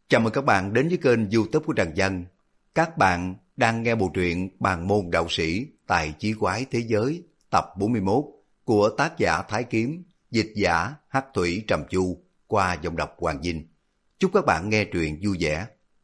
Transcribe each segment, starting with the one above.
Chào mừng các bạn đến với kênh YouTube của Trần Dân. Các bạn đang nghe bộ truyện Bàn môn đạo sĩ tài chí quái thế giới tập 41 của tác giả Thái Kiếm, dịch giả Hắc Thủy Trầm Chu qua giọng đọc Hoàng Vinh. Chúc các bạn nghe truyện vui vẻ.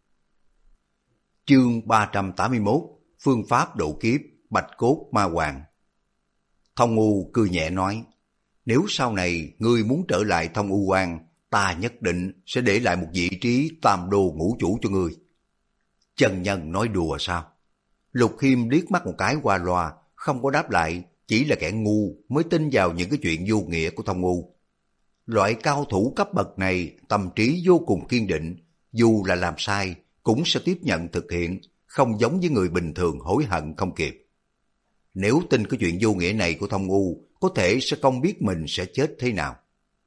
Chương 381: Phương pháp độ kiếp Bạch Cốt Ma Hoàng. Thông U cười nhẹ nói: nếu sau này ngươi muốn trở lại Thông U Quan, ta nhất định sẽ để lại một vị trí tam đô ngũ chủ cho ngươi. Trần Nhân nói đùa sao? Lục Khiêm liếc mắt một cái qua loa, không có đáp lại, chỉ là kẻ ngu mới tin vào những cái chuyện vô nghĩa của Thông U. Loại cao thủ cấp bậc này tâm trí vô cùng kiên định, dù là làm sai cũng sẽ tiếp nhận thực hiện, không giống với người bình thường hối hận không kịp. Nếu tin cái chuyện vô nghĩa này của Thông U, có thể sẽ không biết mình sẽ chết thế nào.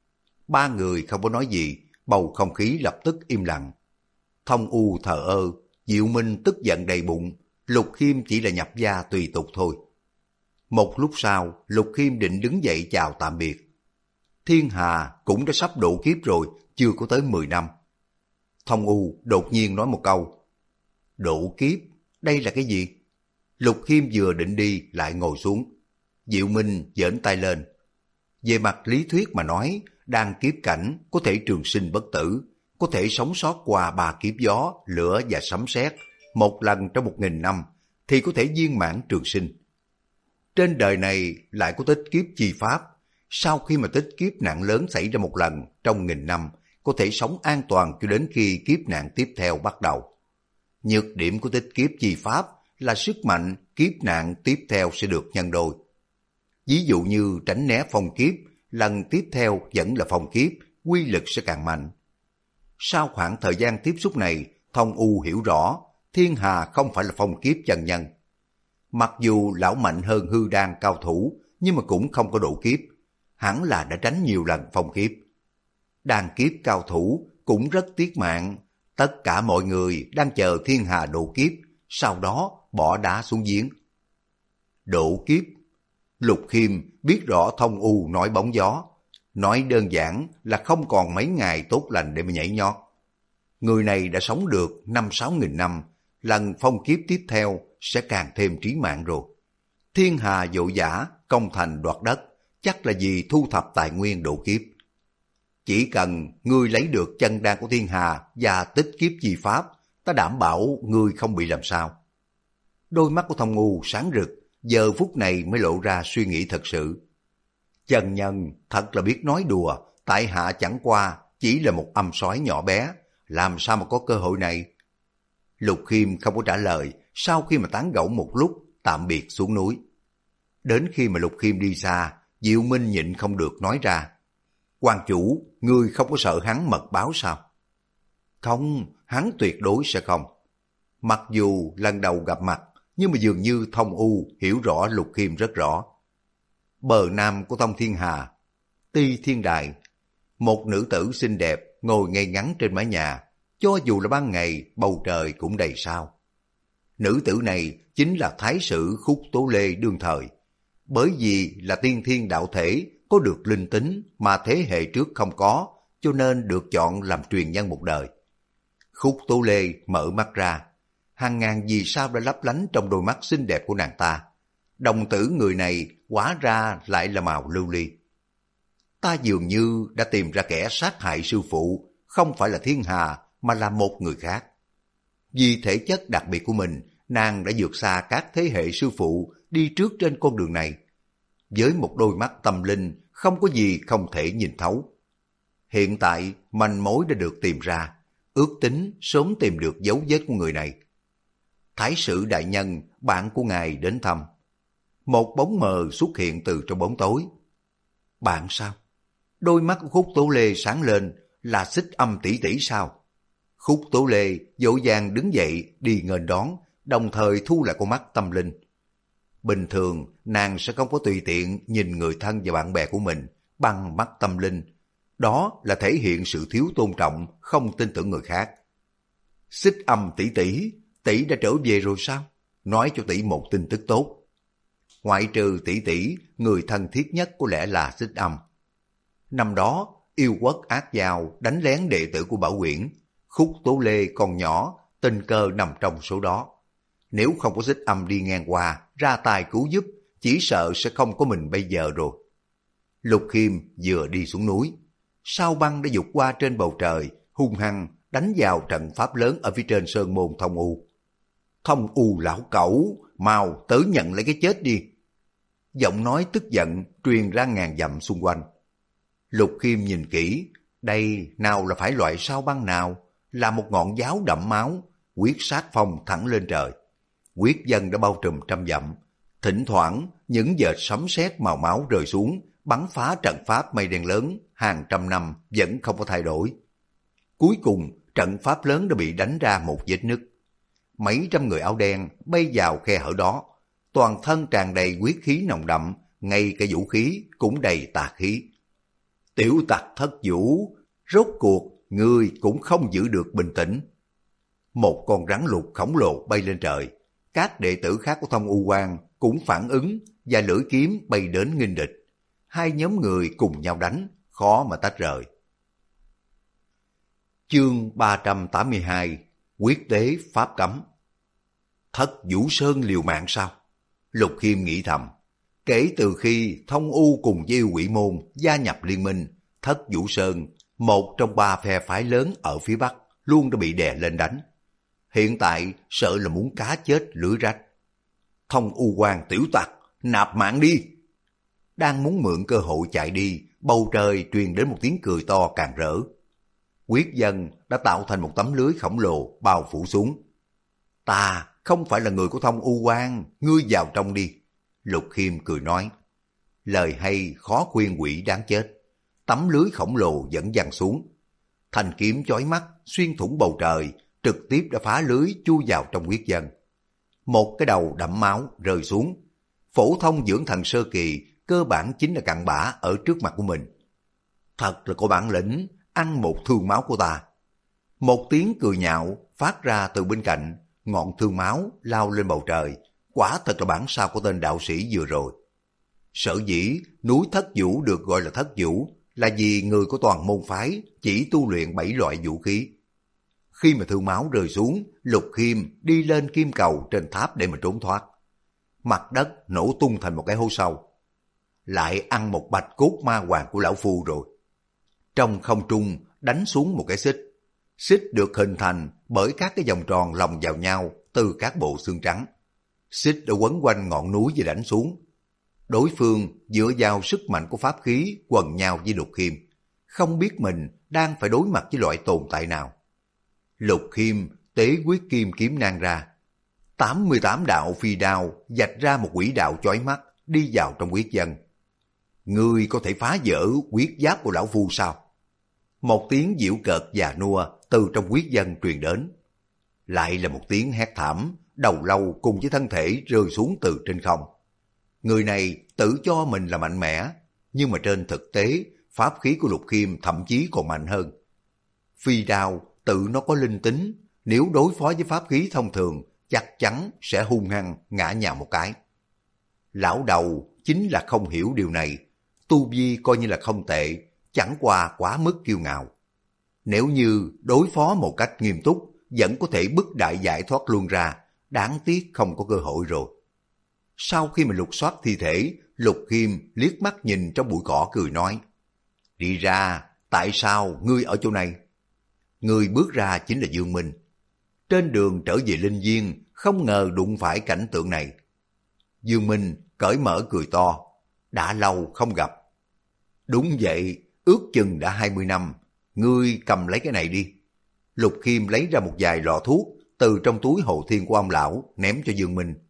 Ba người không có nói gì, bầu không khí lập tức im lặng. Thông U thờ ơ, Diệu Minh tức giận đầy bụng, Lục Khiêm chỉ là nhập gia tùy tục thôi. Một lúc sau, Lục Khiêm định đứng dậy chào tạm biệt. Thiên Hà cũng đã sắp độ kiếp rồi, chưa có tới 10 năm. Thông U đột nhiên nói một câu: độ kiếp, đây là cái gì? Lục Khiêm vừa định đi lại ngồi xuống. Diệu Minh giỡn tay lên. Về mặt lý thuyết mà nói, đang kiếp cảnh có thể trường sinh bất tử, có thể sống sót qua 3 kiếp gió, lửa và sấm sét, một lần trong 1000 năm thì có thể viên mãn trường sinh. Trên đời này lại có tích kiếp chi pháp, sau khi mà tích kiếp nạn lớn xảy ra một lần trong 1000 năm, có thể sống an toàn cho đến khi kiếp nạn tiếp theo bắt đầu. Nhược điểm của tích kiếp chi pháp là sức mạnh kiếp nạn tiếp theo sẽ được nhân đôi. Ví dụ như tránh né phong kiếp, lần tiếp theo vẫn là phong kiếp, quy lực sẽ càng mạnh. Sau khoảng thời gian tiếp xúc này, Thông U hiểu rõ Thiên Hà không phải là phong kiếp chân nhân. Mặc dù lão mạnh hơn hư đan cao thủ, nhưng mà cũng không có độ kiếp, hẳn là đã tránh nhiều lần phong kiếp. Đan kiếp cao thủ cũng rất tiếc mạng, tất cả mọi người đang chờ Thiên Hà độ kiếp, sau đó bỏ đá xuống giếng. Độ kiếp, Lục Khiêm biết rõ Thông U nói bóng gió, nói đơn giản là không còn mấy ngày tốt lành để mà nhảy nhót. Người này đã sống được 5-6 nghìn năm, lần phong kiếp tiếp theo sẽ càng thêm trí mạng rồi. Thiên Hà vội vã công thành đoạt đất, chắc là vì thu thập tài nguyên độ kiếp. Chỉ cần ngươi lấy được chân đan của Thiên Hà và tích kiếp chi pháp, ta đảm bảo ngươi không bị làm sao. Đôi mắt của Thông U sáng rực, giờ phút này mới lộ ra suy nghĩ thật sự. Trần Nhân thật là biết nói đùa, tại hạ chẳng qua chỉ là một âm soái nhỏ bé, làm sao mà có cơ hội này? Lục Khiêm không có trả lời, sau khi mà tán gẫu một lúc, tạm biệt xuống núi. Đến khi mà Lục Khiêm đi xa, Diệu Minh nhịn không được nói ra: quan chủ, ngươi không có sợ hắn mật báo sao? Không, hắn tuyệt đối sẽ không. Mặc dù lần đầu gặp mặt, nhưng mà dường như Thông U hiểu rõ Lục Khiêm rất rõ. Bờ nam của Thông Thiên Hà, Ti Thiên Đài, một nữ tử xinh đẹp ngồi ngay ngắn trên mái nhà, cho dù là ban ngày bầu trời cũng đầy sao. Nữ tử này chính là Thái sử Khúc Tố Lê đương thời, bởi vì là tiên thiên đạo thể, có được linh tính mà thế hệ trước không có, cho nên được chọn làm truyền nhân một đời. Khúc Tố Lê mở mắt ra, hàng ngàn vì sao đã lấp lánh trong đôi mắt xinh đẹp của nàng ta. Đồng tử người này hóa ra lại là màu lưu ly. Ta dường như đã tìm ra kẻ sát hại sư phụ, không phải là Thiên Hà mà là một người khác. Vì thể chất đặc biệt của mình, nàng đã vượt xa các thế hệ sư phụ đi trước trên con đường này. Với một đôi mắt tâm linh, không có gì không thể nhìn thấu. Hiện tại manh mối đã được tìm ra, ước tính sớm tìm được dấu vết của người này. Thái sử đại nhân, bạn của ngài đến thăm. Một bóng mờ xuất hiện từ trong bóng tối. Bạn sao? Đôi mắt của Khúc Tố Lê sáng lên, là Xích Âm tỷ tỷ sao? Khúc Tố Lê vội vàng đứng dậy đi nghênh đón, đồng thời thu lại con mắt tâm linh. Bình thường nàng sẽ không có tùy tiện nhìn người thân và bạn bè của mình bằng mắt tâm linh. Đó là thể hiện sự thiếu tôn trọng, không tin tưởng người khác. Xích Âm tỷ tỷ, tỷ đã trở về rồi sao? Nói cho tỷ một tin tức tốt. Ngoại trừ tỷ tỷ, người thân thiết nhất có lẽ là Xích Âm. Năm đó, yêu quốc ác giao đánh lén đệ tử của Bảo Quyển. Khúc Tố Lê còn nhỏ, tình cờ nằm trong số đó. Nếu không có Xích Âm đi ngang qua, ra tay cứu giúp, chỉ sợ sẽ không có mình bây giờ rồi. Lục Khiêm vừa đi xuống núi, sao băng đã vụt qua trên bầu trời, hung hăng đánh vào trận pháp lớn ở phía trên sơn môn Thông U. Thông U lão cẩu, mau tới nhận lấy cái chết đi. Giọng nói tức giận truyền ra ngàn dặm xung quanh. Lục Khiêm nhìn kỹ, đây nào là phải loại sao băng nào, là một ngọn giáo đẫm máu, quyết sát phong thẳng lên trời. Quyết dân đã bao trùm trăm dặm, thỉnh thoảng những vệt sấm sét màu máu rơi xuống, bắn phá trận pháp mây đen lớn hàng trăm năm vẫn không có thay đổi. Cuối cùng trận pháp lớn đã bị đánh ra một vết nứt. Mấy trăm người áo đen bay vào khe hở đó, toàn thân tràn đầy huyết khí nồng đậm, ngay cả vũ khí cũng đầy tà khí. Tiểu tặc Thất Vũ, rốt cuộc ngươi cũng không giữ được bình tĩnh. Một con rắn lục khổng lồ bay lên trời, các đệ tử khác của Thông U Quan cũng phản ứng và lưỡi kiếm bay đến nghênh địch. Hai nhóm người cùng nhau đánh, khó mà tách rời. Chương 382, Quyết tế pháp cấm. Thất Vũ Sơn liều mạng sao? Lục Khiêm nghĩ thầm. Kể từ khi Thông U cùng với Yêu Quỷ Môn gia nhập liên minh, Thất Vũ Sơn, một trong ba phe phái lớn ở phía Bắc, luôn đã bị đè lên đánh. Hiện tại sợ là muốn cá chết lưới rách. Thông U Quan tiểu tặc, nạp mạng đi! Đang muốn mượn cơ hội chạy đi, bầu trời truyền đến một tiếng cười to càng rỡ. Quyết dân đã tạo thành một tấm lưới khổng lồ bao phủ xuống. Ta không phải là người của Thông U Quan, ngươi vào trong đi. Lục Khiêm cười nói. Lời hay khó khuyên quỷ đáng chết. Tấm lưới khổng lồ dẫn dăng xuống. Thanh kiếm chói mắt xuyên thủng bầu trời, trực tiếp đã phá lưới chui vào trong quyết dân. Một cái đầu đẫm máu rơi xuống. Phổ thông dưỡng thần sơ kỳ cơ bản chính là cặn bã ở trước mặt của mình. Thật là có bản lĩnh, ăn một thương máu của ta. Một tiếng cười nhạo phát ra từ bên cạnh, ngọn thương máu lao lên bầu trời. Quả thật là bản sao của tên đạo sĩ vừa rồi. Sở dĩ núi Thất Vũ được gọi là Thất Vũ là vì người của toàn môn phái chỉ tu luyện 7 loại vũ khí. Khi mà thương máu rơi xuống, Lục Khiêm đi lên kim cầu trên tháp để mà trốn thoát. Mặt đất nổ tung thành một cái hố sâu. Lại ăn một bạch cốt ma hoàng của lão phu rồi. Trong không trung đánh xuống một cái xích. Xích được hình thành bởi các cái vòng tròn lồng vào nhau từ các bộ xương trắng. Xích đã quấn quanh ngọn núi và đánh xuống. Đối phương dựa vào sức mạnh của pháp khí quần nhau với Lục Khiêm, không biết mình đang phải đối mặt với loại tồn tại nào. Lục Khiêm tế quyết kim kiếm nang ra. 88 đạo phi đao vạch ra một quỹ đạo chói mắt đi vào trong quyết dân. Ngươi có thể phá vỡ quyết giáp của lão phu sao? Một tiếng giễu cợt già nua từ trong quyết dân truyền đến. Lại là một tiếng hét thảm, đầu lâu cùng với thân thể rơi xuống từ trên không. Người này tự cho mình là mạnh mẽ, nhưng mà trên thực tế, pháp khí của Lục Khiêm thậm chí còn mạnh hơn. Phi đao tự nó có linh tính, nếu đối phó với pháp khí thông thường, chắc chắn sẽ hung hăng ngã nhào một cái. Lão đầu chính là không hiểu điều này, tu vi coi như là không tệ, chẳng qua quá mức kiêu ngạo. Nếu như đối phó một cách nghiêm túc, vẫn có thể bức đại giải thoát luôn ra, đáng tiếc không có cơ hội rồi. Sau khi mà lục soát thi thể, Lục Khiêm liếc mắt nhìn trong bụi cỏ cười nói, đi ra, tại sao ngươi ở chỗ này? Người bước ra chính là Dương Minh. Trên đường trở về Linh Viên, không ngờ đụng phải cảnh tượng này. Dương Minh cởi mở cười to, đã lâu không gặp. Đúng vậy, ước chừng đã 20 năm, ngươi cầm lấy cái này đi. Lục Khiêm lấy ra một vài lọ thuốc từ trong túi hộ thiên của ông lão ném cho Dương Minh.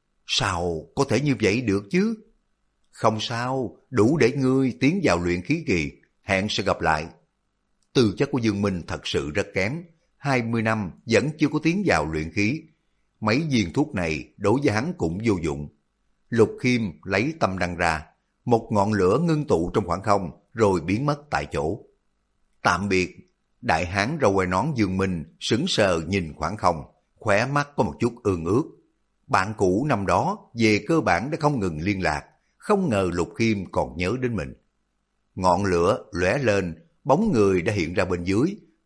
Sao có thể như vậy được chứ? Không sao, đủ để ngươi tiến vào luyện khí kỳ, hẹn sẽ gặp lại. Tư chất của Dương Minh thật sự rất kém, 20 năm vẫn chưa có tiến vào luyện khí. Mấy viên thuốc này đối với hắn cũng vô dụng. Lục Khiêm lấy tâm đăng ra, một ngọn lửa ngưng tụ trong khoảng không rồi biến mất tại chỗ. Tạm biệt. Đại hán râu quai nón Dương Minh sững sờ nhìn khoảng không, khóe mắt có một chút ương ướt. Bạn cũ năm đó về cơ bản đã không ngừng liên lạc, không ngờ Lục Khiêm còn nhớ đến mình. Ngọn lửa lóe lên, bóng người đã hiện ra bên dưới,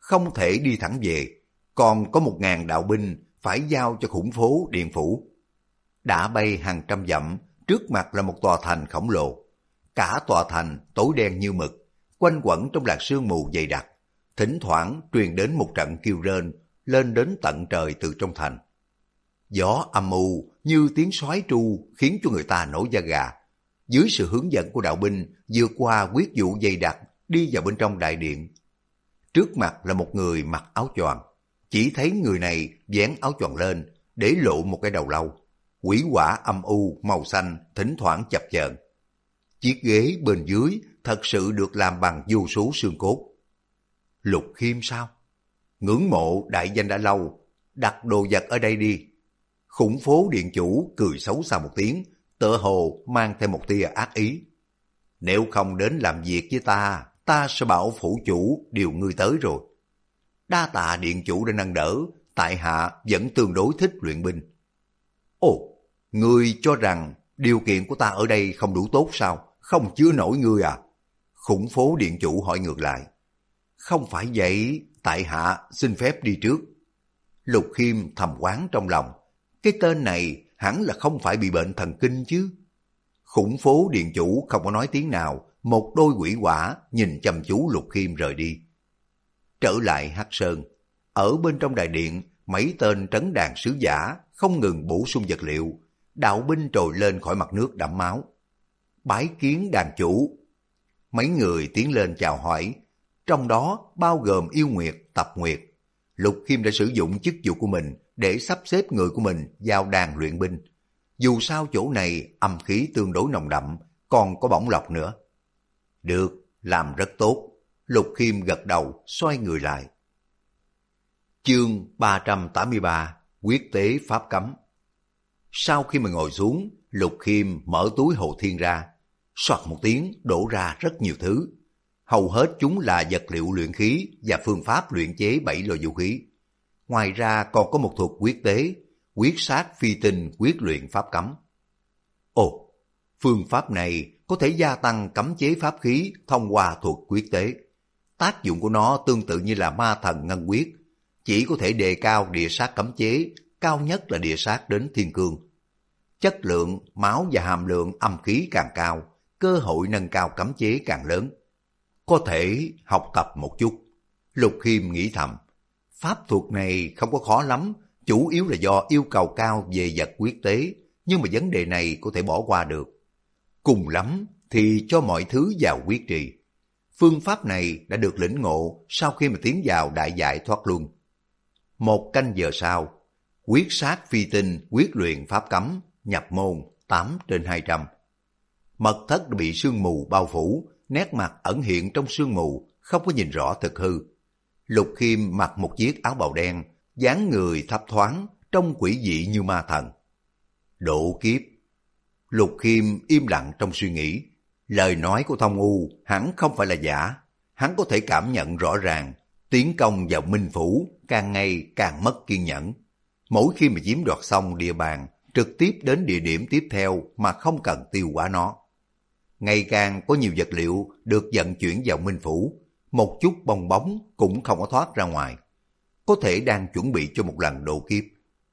không thể đi thẳng về, còn có 1.000 đạo binh phải giao cho khủng phố điện phủ. Đã bay hàng trăm dặm, trước mặt là một tòa thành khổng lồ. Cả tòa thành tối đen như mực, quanh quẩn trong làn sương mù dày đặc, thỉnh thoảng truyền đến một trận kêu rên lên đến tận trời từ trong thành. Gió âm u như tiếng sói tru khiến cho người ta nổi da gà. Dưới sự hướng dẫn của đạo binh vượt qua huyết vụ dày đặc đi vào bên trong đại điện. Trước mặt là một người mặc áo choàng, chỉ thấy người này vén áo choàng lên để lộ một cái đầu lâu. Quỷ hỏa âm u màu xanh thỉnh thoảng chập chờn. Chiếc ghế bên dưới thật sự được làm bằng vô số xương cốt. Lục Khiêm sao? Ngưỡng mộ đại danh đã lâu, đặt đồ vật ở đây đi. Khủng phố điện chủ cười xấu xa một tiếng, tựa hồ mang thêm một tia ác ý. Nếu không đến làm việc với ta sẽ bảo phủ chủ điều ngươi tới rồi. Đa tạ điện chủ đã nâng đỡ, tại hạ vẫn tương đối thích luyện binh. Ồ, ngươi cho rằng điều kiện của ta ở đây không đủ tốt sao? Không chứa nổi ngươi à? Khủng phố điện chủ hỏi ngược lại. Không phải vậy, tại hạ xin phép đi trước. Lục Khiêm thầm oán trong lòng. Cái tên này hẳn là không phải bị bệnh thần kinh chứ. Khủng phố điện chủ không có nói tiếng nào, một đôi quỷ hỏa nhìn chăm chú Lục Khiêm rời đi. Trở lại Hắc Sơn, ở bên trong đại điện, mấy tên trấn đàn sứ giả không ngừng bổ sung vật liệu, đạo binh trồi lên khỏi mặt nước đẫm máu. Bái kiến đàn chủ. Mấy người tiến lên chào hỏi, trong đó bao gồm Yêu Nguyệt, Tập Nguyệt. Lục Khiêm đã sử dụng chức vụ của mình để sắp xếp người của mình vào đàn luyện binh. Dù sao chỗ này âm khí tương đối nồng đậm, còn có bổng lộc nữa. Được, làm rất tốt. Lục Khiêm gật đầu, xoay người lại. Chương 383, quyết tế pháp cấm. Sau khi mà ngồi xuống, Lục Khiêm mở túi hồ thiên ra, soạt một tiếng đổ ra rất nhiều thứ. Hầu hết chúng là vật liệu luyện khí và phương pháp luyện chế 7 loại vũ khí. Ngoài ra còn có một thuật quyết tế, quyết sát phi tinh quyết luyện pháp cấm. Ồ, phương pháp này có thể gia tăng cấm chế pháp khí thông qua thuật quyết tế. Tác dụng của nó tương tự như là ma thần ngân quyết, chỉ có thể đề cao địa sát cấm chế, cao nhất là địa sát đến thiên cương. Chất lượng, máu và hàm lượng âm khí càng cao, cơ hội nâng cao cấm chế càng lớn. Có thể học tập một chút. Lục Khiêm nghĩ thầm, pháp thuật này không có khó lắm, chủ yếu là do yêu cầu cao về vật quyết tế, nhưng mà vấn đề này có thể bỏ qua được. Cùng lắm thì cho mọi thứ vào quyết trì. Phương pháp này đã được lĩnh ngộ sau khi mà tiến vào đại giải thoát luân. 1 canh giờ sau, quyết sát phi tinh quyết luyện pháp cấm, nhập môn 8/200. Mật thất đã bị sương mù bao phủ, nét mặt ẩn hiện trong sương mù, không có nhìn rõ thực hư. Lục Khiêm mặc một chiếc áo bào đen, dáng người thấp thoáng, trông quỷ dị như ma thần. Độ kiếp. Lục Khiêm im lặng trong suy nghĩ. Lời nói của Thông U hẳn không phải là giả. Hắn có thể cảm nhận rõ ràng, tiến công vào Minh Phủ càng ngày càng mất kiên nhẫn. Mỗi khi mà chiếm đoạt xong địa bàn, trực tiếp đến địa điểm tiếp theo mà không cần tiêu hóa nó. Ngày càng có nhiều vật liệu được vận chuyển vào Minh Phủ, một chút bong bóng cũng không có thoát ra ngoài. Có thể đang chuẩn bị cho một lần độ kiếp.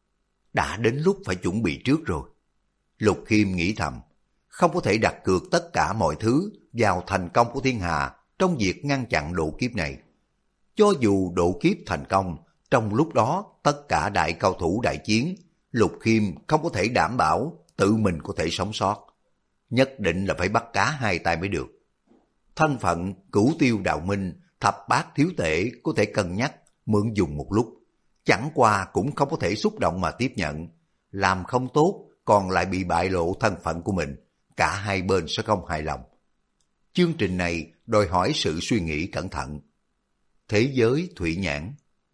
Đã đến lúc phải chuẩn bị trước rồi. Lục Khiêm nghĩ thầm, không có thể đặt cược tất cả mọi thứ vào thành công của thiên hà trong việc ngăn chặn độ kiếp này. Cho dù độ kiếp thành công, trong lúc đó tất cả đại cao thủ đại chiến, Lục Khiêm không có thể đảm bảo tự mình có thể sống sót. Nhất định là phải bắt cá hai tay mới được. Thân phận Cửu Tiêu Đạo Minh, Thập Bát Thiếu Tể có thể cân nhắc mượn dùng một lúc. Chẳng qua cũng không có thể xúc động mà tiếp nhận. Làm không tốt còn lại bị bại lộ thân phận của mình. Cả hai bên sẽ không hài lòng. Chương trình này đòi hỏi sự suy nghĩ cẩn thận. Thế giới thủy nhãn.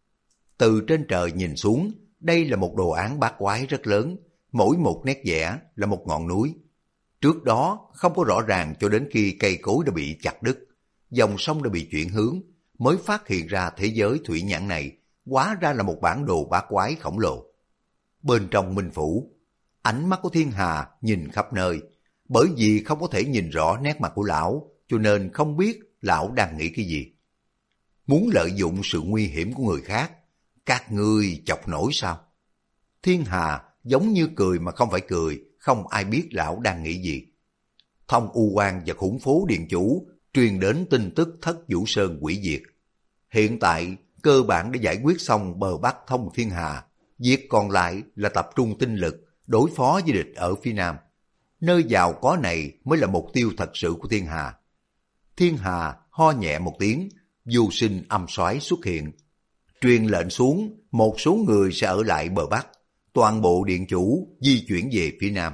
Từ trên trời nhìn xuống, đây là một đồ án bát quái rất lớn. Mỗi một nét vẽ là một ngọn núi. Trước đó không có rõ ràng cho đến khi cây cối đã bị chặt đứt, dòng sông đã bị chuyển hướng, mới phát hiện ra thế giới thủy nhãn này hóa ra là một bản đồ bát quái khổng lồ. Bên trong Minh Phủ, ánh mắt của thiên hà nhìn khắp nơi, bởi vì không có thể nhìn rõ nét mặt của lão, cho nên không biết lão đang nghĩ cái gì. muốn lợi dụng sự nguy hiểm của người khác. Các ngươi chọc nổi sao? Thiên Hà giống như cười mà không phải cười, không ai biết lão đang nghĩ gì. Thông U Quan và khủng phố điện chủ truyền đến tin tức Thất Vũ Sơn hủy diệt. Hiện tại cơ bản đã giải quyết xong bờ bắc thông Thiên Hà, việc còn lại là tập trung tinh lực đối phó với địch ở phía nam. Nơi giàu có này mới là mục tiêu thật sự của Thiên Hà. Thiên Hà ho nhẹ một tiếng, du sinh âm soái xuất hiện. Truyền lệnh xuống, một số người sẽ ở lại bờ bắc, toàn bộ điện chủ di chuyển về phía nam.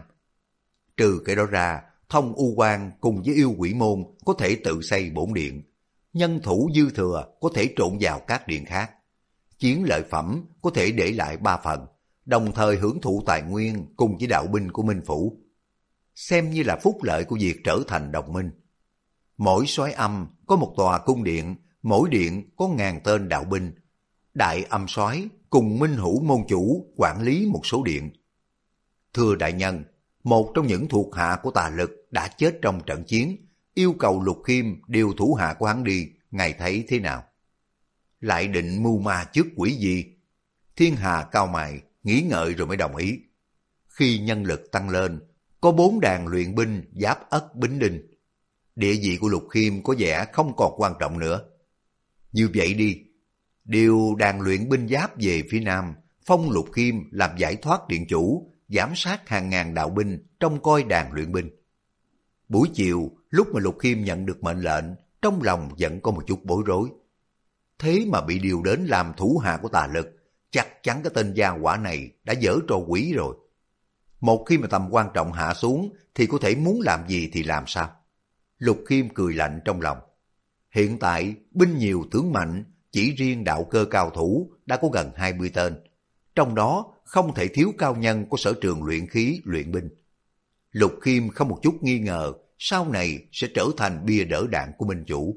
Trừ cái đó ra, Thông U Quan cùng với yêu quỷ môn có thể tự xây bổn điện. Nhân thủ dư thừa có thể trộn vào các điện khác. Chiến lợi phẩm có thể để lại 3 phần, đồng thời hưởng thụ tài nguyên cùng với đạo binh của Minh Phủ. Xem như là phúc lợi của việc trở thành đồng minh. Mỗi soái âm có một tòa cung điện, mỗi điện có 1000 tên đạo binh. Đại âm soái cùng Minh Hữu môn chủ quản lý một số điện. Thưa đại nhân, một trong những thuộc hạ của Tà Lực đã chết trong trận chiến, yêu cầu Lục Khiêm điều thủ hạ của hắn đi, ngài thấy thế nào? Lại định mưu ma trước quỷ gì? Thiên Hà cau mày, nghĩ ngợi rồi mới đồng ý. Khi nhân lực tăng lên, có 4 đàn luyện binh giáp Ất Bính Đinh. Địa vị của Lục Khiêm có vẻ không còn quan trọng nữa. Như vậy đi, điều đàn luyện binh giáp về phía nam, phong Lục Khiêm làm giải thoát điện chủ, giám sát hàng ngàn đạo binh trông coi đàn luyện binh. Buổi chiều, lúc mà Lục Khiêm nhận được mệnh lệnh, trong lòng vẫn có một chút bối rối. Thế mà bị điều đến làm thủ hạ của Tà Lực, chắc chắn cái tên gia hỏa này đã dở trò quỷ rồi. Một khi mà tầm quan trọng hạ xuống thì có thể muốn làm gì thì làm sao? Lục Khiêm cười lạnh trong lòng. Hiện tại binh nhiều tướng mạnh, chỉ riêng đạo cơ cao thủ đã có gần 20 tên. Trong đó không thể thiếu cao nhân của sở trường luyện khí, luyện binh. Lục Khiêm không một chút nghi ngờ sau này sẽ trở thành bia đỡ đạn của Minh Chủ.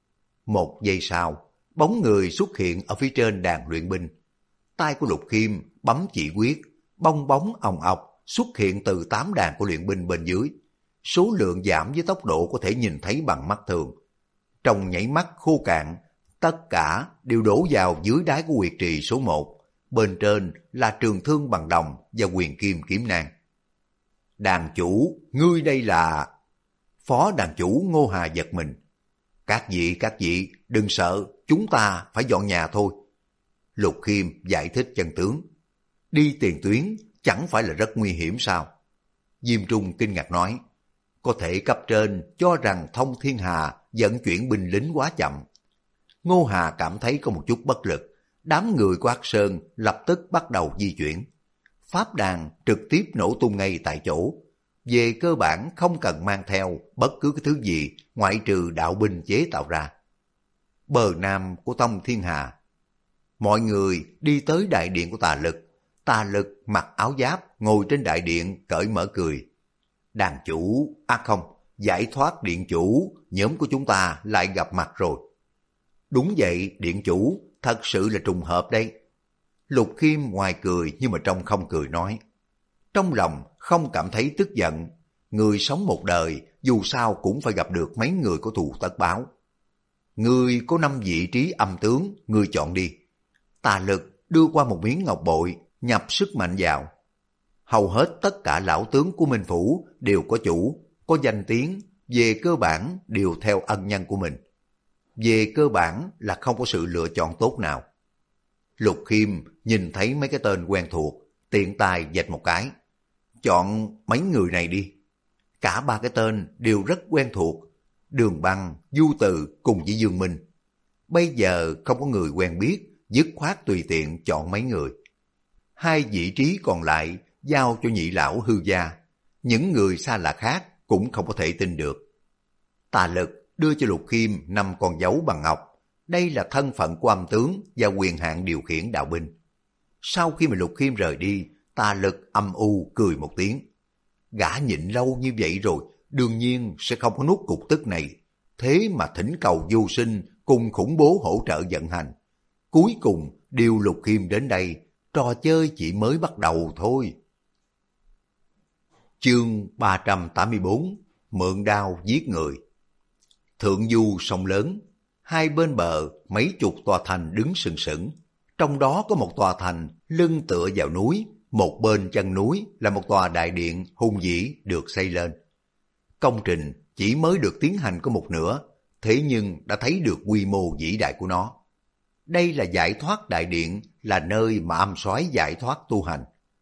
Một giây sau, bóng người xuất hiện ở phía trên đàn luyện binh. Tay của Lục Khiêm bấm chỉ quyết, bong bóng òng ọc xuất hiện từ 8 đàn của luyện binh bên dưới. Số lượng giảm với tốc độ có thể nhìn thấy bằng mắt thường. Trong nhảy mắt khô cạn, tất cả đều đổ vào dưới đáy của huyệt trì số 1. Bên trên là trường thương bằng đồng và quyền kim kiếm nang. Đàn chủ, ngươi đây là... Phó đàn chủ Ngô Hà giật mình. Các vị, đừng sợ, chúng ta phải dọn nhà thôi. Lục Khiêm giải thích chân tướng. Đi tiền tuyến chẳng phải là rất nguy hiểm sao? Diêm Trung kinh ngạc nói. Có thể cấp trên cho rằng Thông Thiên Hà vận chuyển binh lính quá chậm. Ngô Hà cảm thấy có một chút bất lực. Đám người của Hắc Sơn lập tức bắt đầu di chuyển. Pháp đàn trực tiếp nổ tung ngay tại chỗ. Về cơ bản không cần mang theo bất cứ cái thứ gì ngoại trừ đạo binh chế tạo ra. Bờ nam của Thông Thiên Hà. Mọi người đi tới đại điện của Tà Lực. Tà Lực mặc áo giáp ngồi trên đại điện cởi mở cười. Đàn chủ, không, giải thoát điện chủ, nhóm của chúng ta lại gặp mặt rồi. Đúng vậy, điện chủ, thật sự là trùng hợp đây. Lục Khiêm ngoài cười nhưng mà trong không cười nói. Trong lòng không cảm thấy tức giận. Người sống một đời dù sao cũng phải gặp được mấy người có thù tất báo. Người có 5 vị trí âm tướng, người chọn đi. Tà Lực đưa qua một miếng ngọc bội, nhập sức mạnh vào. Hầu hết tất cả lão tướng của Minh Phủ đều có chủ, có danh tiếng, về cơ bản đều theo ân nhân của mình. Về cơ bản là không có sự lựa chọn tốt nào. Lục Khiêm nhìn thấy mấy cái tên quen thuộc, tiện tay vạch một cái. Chọn mấy người này đi. Cả 3 cái tên đều rất quen thuộc. Đường Băng, Du Từ cùng với Dương Minh. Bây giờ không có người quen biết, dứt khoát tùy tiện chọn mấy người. 2 vị trí còn lại giao cho nhị lão Hư Gia. Những người xa lạ khác cũng không có thể tin được. Tà Lực đưa cho Lục Khiêm 5 con dấu bằng ngọc. Đây là thân phận của âm tướng và quyền hạn điều khiển đạo binh. Sau khi mà Lục Khiêm rời đi, Tà Lực âm u cười một tiếng. Gã nhịn lâu như vậy rồi, đương nhiên sẽ không có nuốt cục tức này. Thế mà thỉnh cầu vô sinh cùng khủng bố hỗ trợ vận hành. Cuối cùng điều Lục Khiêm đến đây, trò chơi chỉ mới bắt đầu thôi. Chương 384, Mượn đao giết người. Thượng du sông lớn, hai bên bờ mấy chục tòa thành đứng sừng sững. Trong đó có một tòa thành lưng tựa vào núi, một bên chân núi là một tòa đại điện hùng vĩ được xây lên. Công trình chỉ mới được tiến hành có một nửa, thế nhưng đã thấy được quy mô vĩ đại của nó. Đây là giải thoát đại điện, là nơi mà âm soái giải thoát tu hành.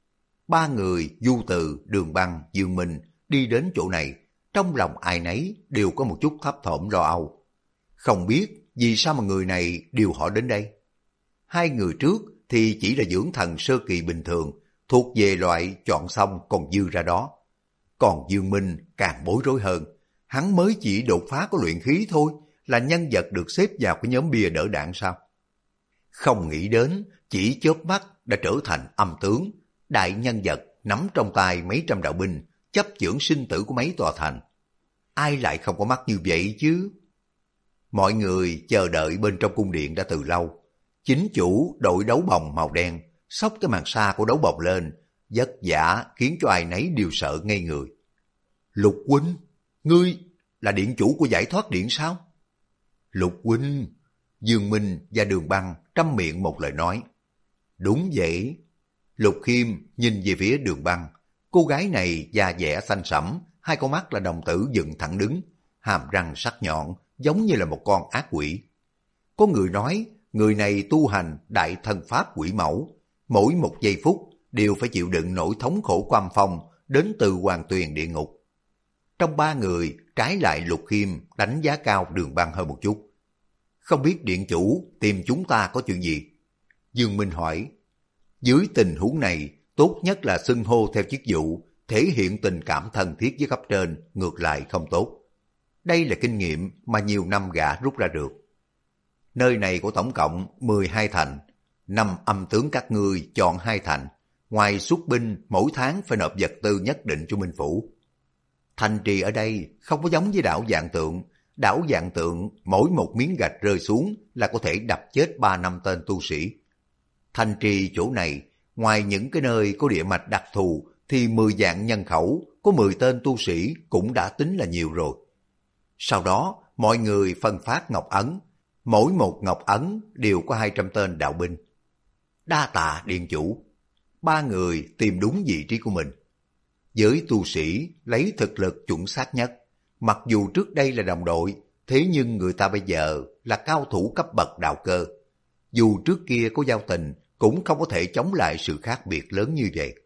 Ba người Du Từ, Đường Băng, Dương Minh đi đến chỗ này, trong lòng ai nấy đều có một chút thấp thỏm lo âu. Không biết vì sao mà người này điều họ đến đây. Hai người trước thì chỉ là dưỡng thần sơ kỳ bình thường, thuộc về loại chọn xong còn dư ra đó. Còn Dương Minh càng bối rối hơn, hắn mới chỉ đột phá có luyện khí thôi, là nhân vật được xếp vào cái nhóm bia đỡ đạn sao? Không nghĩ đến, chỉ chớp mắt đã trở thành âm tướng, đại nhân vật nắm trong tay mấy trăm đạo binh, chấp chưởng sinh tử của mấy tòa thành. Ai lại không có mắt như vậy chứ? Mọi người chờ đợi bên trong cung điện đã từ lâu. Chính chủ đội đấu bồng màu đen, xốc cái màn sa của đấu bồng lên, vất vả khiến cho ai nấy đều sợ ngây người. Lục huynh, ngươi là điện chủ của giải thoát điện sao? Lục huynh, Dương Minh và Đường Băng trăm miệng một lời nói. Đúng vậy. Lục Khiêm nhìn về phía Đường Băng. Cô gái này da dẻ xanh sẫm, hai con mắt là đồng tử dựng thẳng đứng, hàm răng sắc nhọn, giống như là một con ác quỷ. Có người nói, người này tu hành đại thần pháp quỷ mẫu, mỗi một giây phút đều phải chịu đựng nỗi thống khổ của âm phong đến từ hoàng tuyền địa ngục. Trong ba người, trái lại Lục Khiêm đánh giá cao Đường Băng hơn một chút. Không biết điện chủ tìm chúng ta có chuyện gì? Dương Minh hỏi. Dưới tình huống này, tốt nhất là xưng hô theo chức vụ, thể hiện tình cảm thân thiết với cấp trên, ngược lại không tốt. Đây là kinh nghiệm mà nhiều năm gã rút ra được. Nơi này có tổng cộng 12 thành, 5 âm tướng các ngươi chọn 2 thành, ngoài xuất binh mỗi tháng phải nộp vật tư nhất định cho Minh Phủ. Thành trì ở đây không có giống với đảo Vạn Tượng. Đảo Vạn Tượng mỗi một miếng gạch rơi xuống là có thể đập chết 3 năm tên tu sĩ. Thành trì chỗ này, ngoài những cái nơi có địa mạch đặc thù thì 10 vạn nhân khẩu, có 10 tên tu sĩ cũng đã tính là nhiều rồi. Sau đó, mọi người phân phát ngọc ấn, mỗi một ngọc ấn đều có 200 tên đạo binh. Đa tạ điện chủ. Ba người tìm đúng vị trí của mình. Với tu sĩ lấy thực lực chuẩn xác nhất, mặc dù trước đây là đồng đội, thế nhưng người ta bây giờ là cao thủ cấp bậc đạo cơ. Dù trước kia có giao tình, cũng không có thể chống lại sự khác biệt lớn như vậy.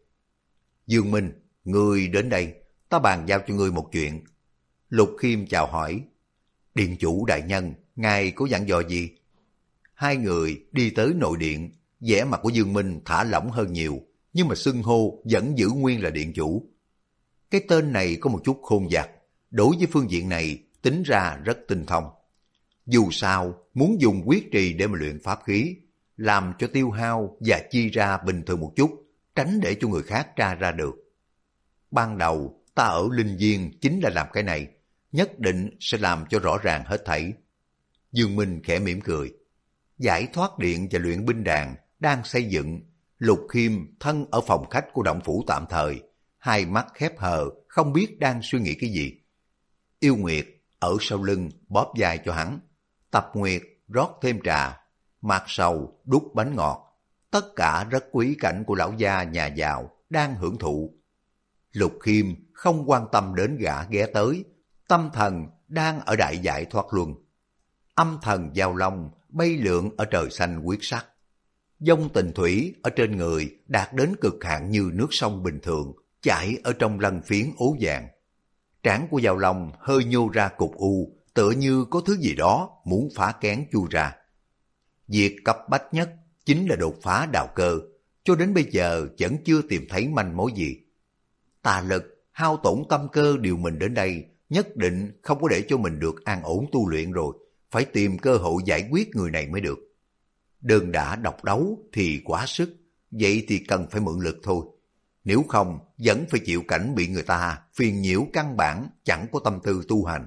Dương Minh, ngươi đến đây, ta bàn giao cho ngươi một chuyện. Lục Khiêm chào hỏi. Điện chủ đại nhân, ngài có dặn dò gì? Hai người đi tới nội điện, vẻ mặt của Dương Minh thả lỏng hơn nhiều, nhưng mà xưng hô vẫn giữ nguyên là điện chủ. Cái tên này có một chút khôn vặt, đối với phương diện này tính ra rất tinh thông. Dù sao, muốn dùng quyết trì để mà luyện pháp khí, làm cho tiêu hao và chi ra bình thường một chút, tránh để cho người khác tra ra được. Ban đầu, ta ở Linh Viên chính là làm cái này, nhất định sẽ làm cho rõ ràng hết thảy. Dương Minh khẽ mỉm cười. Giải thoát điện và luyện binh đàn đang xây dựng, Lục Khiêm thân ở phòng khách của động phủ tạm thời, hai mắt khép hờ, không biết đang suy nghĩ cái gì. Yêu Nguyệt ở sau lưng bóp vai cho hắn, Tập Nguyệt rót thêm trà, Mạc Sầu đút bánh ngọt, tất cả rất quý cảnh của lão gia nhà giàu đang hưởng thụ. Lục Khiêm không quan tâm đến gã ghé tới, tâm thần đang ở đại giải thoát luân. Âm thần giao long bay lượn ở trời xanh quyết sắc. Dông tình thủy ở trên người đạt đến cực hạn như nước sông bình thường, chảy ở trong lân phiến ố vàng. Trán của giao long hơi nhô ra cục u, tựa như có thứ gì đó muốn phá kén chui ra. Việc cấp bách nhất chính là đột phá đạo cơ, cho đến bây giờ vẫn chưa tìm thấy manh mối gì. Tà lực, hao tổn tâm cơ điều mình đến đây, nhất định không có để cho mình được an ổn tu luyện rồi, phải tìm cơ hội giải quyết người này mới được. Đơn đã độc đấu thì quá sức, vậy thì cần phải mượn lực thôi. Nếu không, vẫn phải chịu cảnh bị người ta phiền nhiễu căn bản chẳng có tâm tư tu hành.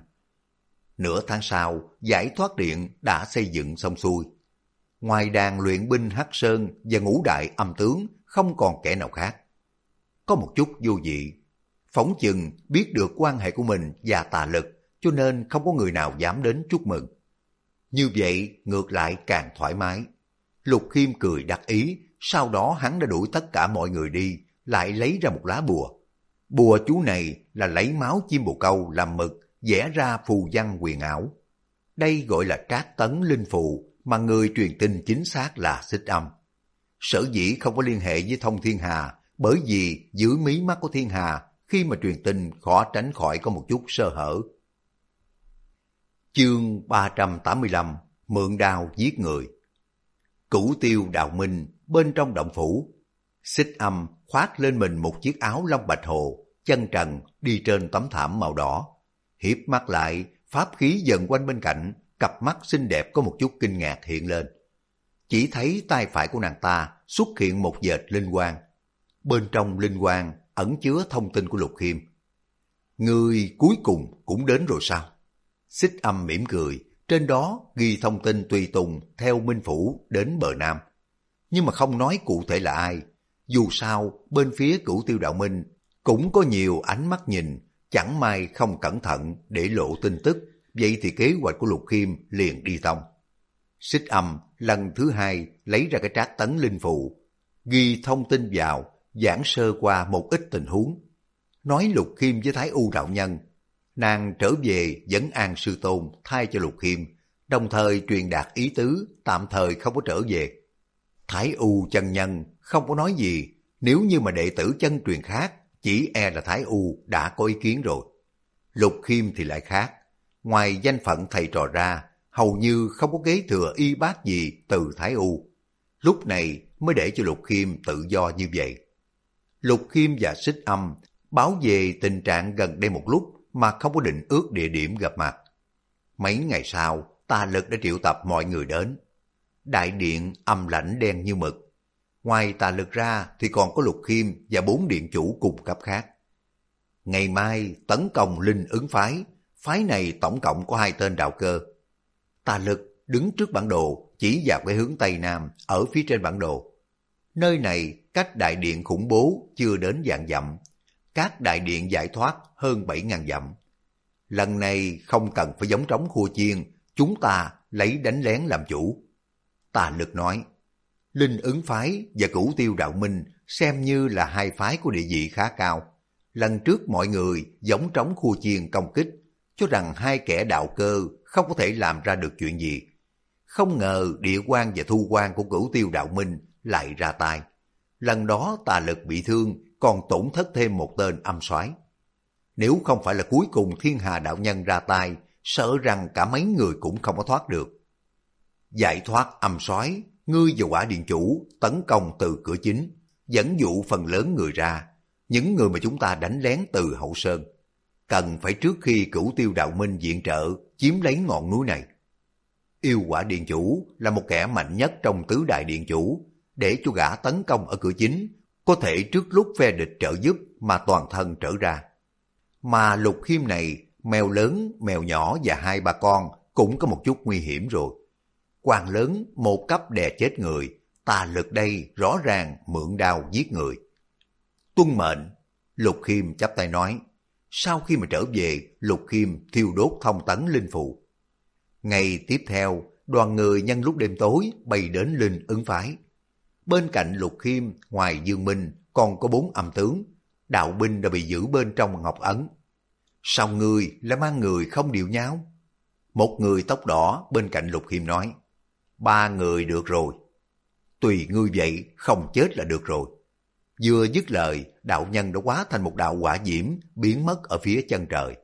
Nửa tháng sau, giải thoát điện đã xây dựng xong xuôi. Ngoài đàn luyện binh Hắc Sơn và ngũ đại âm tướng, không còn kẻ nào khác. Có một chút vô vị, phỏng chừng biết được quan hệ của mình và tà lực, cho nên không có người nào dám đến chúc mừng. Như vậy ngược lại càng thoải mái. Lục Khiêm cười đắc ý, sau đó hắn đã đuổi tất cả mọi người đi, lại lấy ra một lá bùa. Bùa chú này là lấy máu chim bồ câu làm mực, vẽ ra phù văn huyền ảo. Đây gọi là Trác Tấn Linh Phù, mà người truyền tin chính xác là Xích Âm. Sở dĩ không có liên hệ với Thông Thiên Hà, bởi vì dưới mí mắt của Thiên Hà, khi mà truyền tin khó tránh khỏi có một chút sơ hở. Chương 385: Mượn đao giết người. Cửu Tiêu Đạo Minh bên trong động phủ. Xích Âm khoác lên mình một chiếc áo lông bạch hồ, chân trần đi trên tấm thảm màu đỏ. Hiếp mắt lại, pháp khí dần quanh bên cạnh, cặp mắt xinh đẹp có một chút kinh ngạc hiện lên. Chỉ thấy tay phải của nàng ta xuất hiện một vệt linh quang. Bên trong linh quang ẩn chứa thông tin của Lục Khiêm. Người cuối cùng cũng đến rồi sao? Xích Âm mỉm cười, trên đó ghi thông tin tùy tùng theo Minh Phủ đến bờ Nam. Nhưng mà không nói cụ thể là ai. Dù sao, bên phía Cửu Tiêu Đạo Minh cũng có nhiều ánh mắt nhìn, chẳng may không cẩn thận để lộ tin tức, vậy thì kế hoạch của Lục Khiêm liền đi tông. Xích Âm lần thứ hai lấy ra cái Trác Tấn Linh Phù, ghi thông tin vào, giảng sơ qua một ít tình huống. Nói Lục Khiêm với Thái U đạo nhân, nàng trở về vấn an sư tôn thay cho Lục Khiêm, đồng thời truyền đạt ý tứ tạm thời không có trở về. Thái U chân nhân không có nói gì, nếu như mà đệ tử chân truyền khác, chỉ e là Thái U đã có ý kiến rồi. Lục Khiêm thì lại khác, ngoài danh phận thầy trò ra, hầu như không có kế thừa y bác gì từ Thái U. Lúc này mới để cho Lục Khiêm tự do như vậy. Lục Khiêm và Xích Âm báo về tình trạng gần đây một lúc mà không có định ước địa điểm gặp mặt. Mấy ngày sau, Tà Lực đã triệu tập mọi người đến. Đại điện âm lãnh đen như mực. Ngoài Tà Lực ra thì còn có Lục Khiêm và 4 điện chủ cùng cấp khác. Ngày mai tấn công Linh Ứng phái, phái này tổng cộng có 2 tên đạo cơ. Tà Lực đứng trước bản đồ chỉ vào cái hướng Tây Nam ở phía trên bản đồ. Nơi này cách đại điện khủng bố chưa đến vạn dặm, các đại điện giải thoát hơn 7.000 dặm. Lần này không cần phải giống trống khua chiên, chúng ta lấy đánh lén làm chủ. Tà Lực nói, Linh Ứng phái và Cửu Tiêu Đạo Minh xem như là 2 phái của địa vị khá cao. Lần trước mọi người giống trống khua chiên công kích, cho rằng 2 kẻ đạo cơ không có thể làm ra được chuyện gì. Không ngờ địa quan và thu quan của Cửu Tiêu Đạo Minh lại ra tay. Lần đó Tà Lực bị thương, còn tổn thất thêm một tên âm soái. Nếu không phải là cuối cùng Thiên Hà đạo nhân ra tay, sợ rằng cả mấy người cũng không có thoát được. Giải thoát âm soái, ngươi và Hỏa Điện chủ tấn công từ cửa chính, dẫn dụ phần lớn người ra, những người mà chúng ta đánh lén từ hậu sơn. Cần phải trước khi Cửu Tiêu Đạo Minh viện trợ chiếm lấy ngọn núi này. Yêu Hỏa Điện chủ là một kẻ mạnh nhất trong tứ đại điện chủ, để cho gã tấn công ở cửa chính, có thể trước lúc phe địch trợ giúp mà toàn thân trở ra. Mà Lục Khiêm này, mèo lớn, mèo nhỏ và 2-3 con cũng có một chút nguy hiểm rồi. Quan lớn một cấp đè chết người, Tà Lực đây rõ ràng mượn đao giết người. Tuân mệnh, Lục Khiêm chắp tay nói. Sau khi mà trở về, Lục Khiêm thiêu đốt thông tấn linh phù. Ngày tiếp theo, đoàn người nhân lúc đêm tối bay đến Linh Ứng phái. Bên cạnh Lục Khiêm, ngoài Dương Minh, còn có 4 âm tướng. Đạo binh đã bị giữ bên trong ngọc ấn. Sao người là mang người không điệu nháo? Một người tóc đỏ bên cạnh Lục Khiêm nói. 3 người được rồi. Tùy ngươi vậy, không chết là được rồi. Vừa dứt lời, đạo nhân đã hóa thành một đạo hỏa diễm biến mất ở phía chân trời.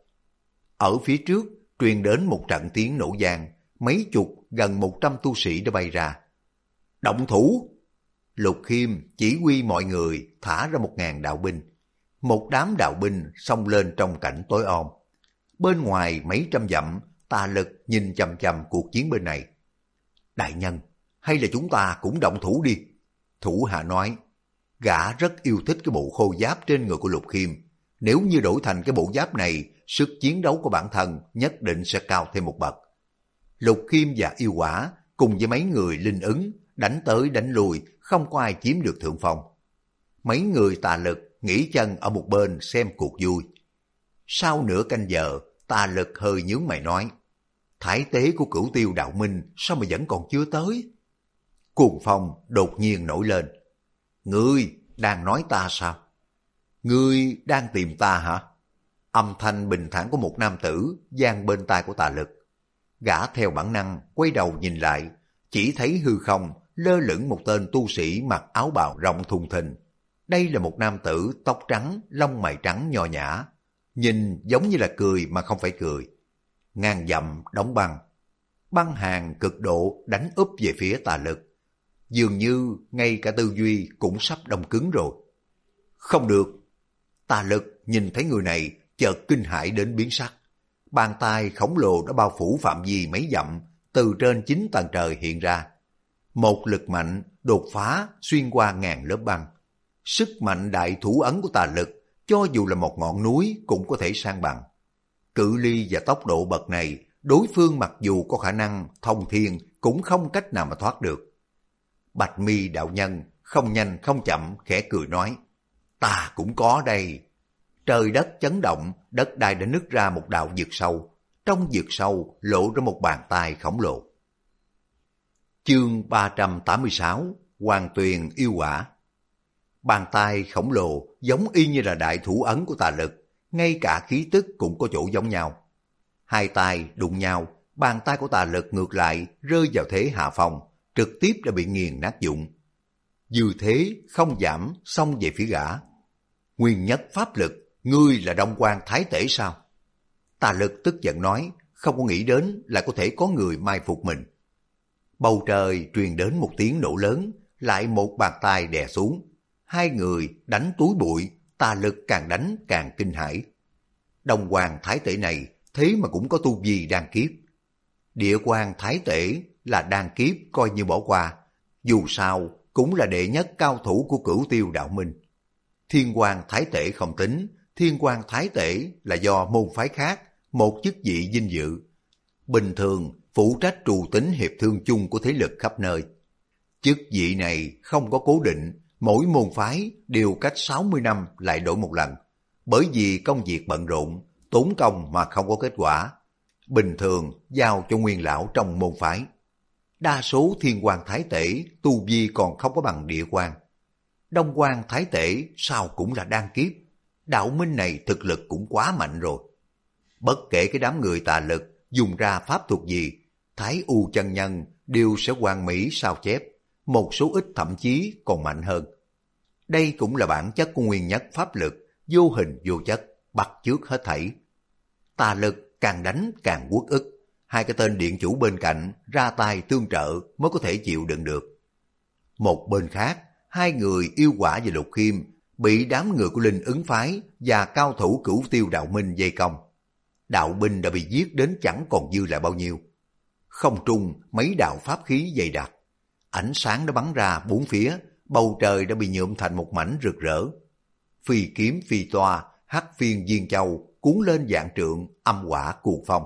Ở phía trước truyền đến một trận tiếng nổ vang, mấy chục gần 100 tu sĩ đã bay ra. Động thủ! Lục Khiêm chỉ huy mọi người thả ra 1.000 đạo binh. Một đám đạo binh xông lên trong cảnh tối om. Bên ngoài mấy trăm dặm, Tà Lực nhìn chằm chằm cuộc chiến bên này. Đại nhân, hay là chúng ta cũng động thủ đi? Thủ hạ nói, gã rất yêu thích cái bộ khôi giáp trên người của Lục Khiêm. Nếu như đổi thành cái bộ giáp này, sức chiến đấu của bản thân nhất định sẽ cao thêm một bậc. Lục Khiêm và Yêu Hỏa cùng với mấy người Linh Ứng đánh tới đánh lui, không có ai chiếm được thượng phong. Mấy người Tà Lực nghỉ chân ở một bên xem cuộc vui. Sau nửa canh giờ, Tà Lực hơi nhướng mày nói, Thái tế của Cửu Tiêu Đạo Minh sao mà vẫn còn chưa tới? Cuồng phong đột nhiên nổi lên. Ngươi đang nói ta sao? Ngươi đang tìm ta hả? Âm thanh bình thản của một nam tử vang bên tai của Tà Lực. Gã theo bản năng quay đầu nhìn lại, chỉ thấy hư không lơ lửng một tên tu sĩ mặc áo bào rộng thùng thình. Đây là một nam tử tóc trắng, lông mày trắng nho nhã, nhìn giống như là cười mà không phải cười. Ngàn dặm đóng băng, băng hàng cực độ đánh úp về phía Tà Lực. Dường như ngay cả tư duy cũng sắp đông cứng rồi. Không được! Tà Lực nhìn thấy người này chợt kinh hãi đến biến sắc. Bàn tay khổng lồ đã bao phủ phạm vi mấy dặm, từ trên 9 tầng trời hiện ra. Một lực mạnh đột phá xuyên qua ngàn lớp băng. Sức mạnh đại thủ ấn của Tà Lực, cho dù là một ngọn núi cũng có thể san bằng. Cự ly và tốc độ bậc này, đối phương mặc dù có khả năng thông thiên cũng không cách nào mà thoát được. Bạch Mi đạo nhân không nhanh không chậm khẽ cười nói, ta cũng có đây. Trời đất chấn động, đất đai đã nứt ra một đạo vực sâu. Trong vực sâu lộ ra một bàn tay khổng lồ. Chương 386, Hoàng Tuyền yêu quả. Bàn tay khổng lồ giống y như là đại thủ ấn của Tà Lực, ngay cả khí tức cũng có chỗ giống nhau. Hai tay đụng nhau, bàn tay của Tà Lực ngược lại rơi vào thế hạ phong, trực tiếp đã bị nghiền nát vụn. Dư thế không giảm xông về phía gã. Nguyên nhất pháp lực, ngươi là Đông Quan Thái Tể sao? Tà Lực tức giận nói, không có nghĩ đến lại có thể có người mai phục mình. Bầu trời truyền đến một tiếng nổ lớn, lại một bàn tay đè xuống. Hai người đánh túi bụi, Tà Lực càng đánh càng kinh hãi. Đông Quan Thái Tể này thế mà cũng có tu vi đan kiếp. Địa Quan Thái Tể là đan kiếp coi như bỏ qua, dù sao cũng là đệ nhất cao thủ của Cửu Tiêu Đạo Minh. Thiên Quan Thái Tể không tính, Thiên Quan Thái Tể là do môn phái khác, một chức vị vinh dự. Bình thường phụ trách trù tính hiệp thương chung của thế lực khắp nơi. Chức vị này không có cố định, mỗi môn phái đều cách 60 năm lại đổi một lần. Bởi vì công việc bận rộn, tốn công mà không có kết quả. Bình thường giao cho nguyên lão trong môn phái. Đa số Thiên Quan Thái Tể tu vi còn không có bằng Địa Quan. Đông Quan Thái Tể sao cũng là đan kiếp. Đạo minh này thực lực cũng quá mạnh rồi. Bất kể cái đám người Tà Lực dùng ra pháp thuật gì, Thái U chân nhân đều sẽ hoàn mỹ sao chép, một số ít thậm chí còn mạnh hơn. Đây cũng là bản chất của nguyên nhất pháp lực, vô hình vô chất, bắt chước hết thảy. Tà Lực càng đánh càng uất ức, hai cái tên điện chủ bên cạnh ra tay tương trợ mới có thể chịu đựng được. Một bên khác, hai người Yêu Quả và Lục Khiêm bị đám người của Linh Ứng Phái và cao thủ Cửu Tiêu Đạo Minh vây công. Đạo binh đã bị giết đến chẳng còn dư lại bao nhiêu. Không trung mấy đạo pháp khí dày đặc, ánh sáng đã bắn ra bốn phía, bầu trời đã bị nhuộm thành một mảnh rực rỡ. Phi kiếm phi toa, hắc phiên diên châu cuốn lên vạn trượng, âm hỏa cuồng phong.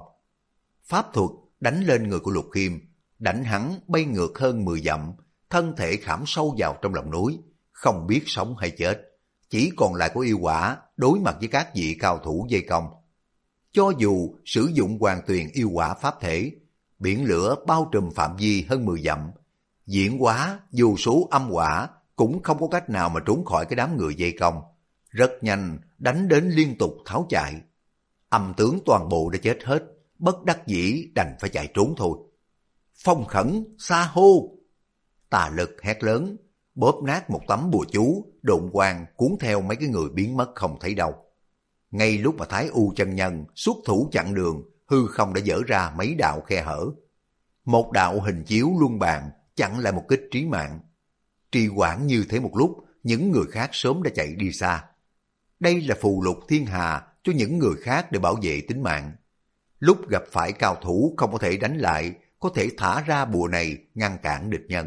Pháp thuật đánh lên người của Lục Khiêm, đánh hắn bay ngược hơn 10 dặm, thân thể khảm sâu vào trong lòng núi, không biết sống hay chết. Chỉ còn lại có Yêu Quả đối mặt với các vị cao thủ vây công. Cho dù sử dụng Hoàng Tuyền Yêu Quả pháp thể, biển lửa bao trùm phạm vi hơn 10 dặm, diễn hóa vô số âm hỏa cũng không có cách nào mà trốn khỏi cái đám người vây công. Rất nhanh đánh đến liên tục tháo chạy. Âm tướng toàn bộ đã chết hết, bất đắc dĩ đành phải chạy trốn thôi. Phong khẩn xa hô! Tà Lực hét lớn, bóp nát một tấm bùa chú, độn quang cuốn theo mấy cái người biến mất không thấy đâu. Ngay lúc mà Thái U chân nhân xuất thủ chặn đường, hư không đã dở ra mấy đạo khe hở. Một đạo hình chiếu luân bàn chặn lại một kích trí mạng. Trì hoãn như thế một lúc, những người khác sớm đã chạy đi xa. Đây là phù lục thiên hà cho những người khác để bảo vệ tính mạng. Lúc gặp phải cao thủ không có thể đánh lại, có thể thả ra bùa này ngăn cản địch nhân.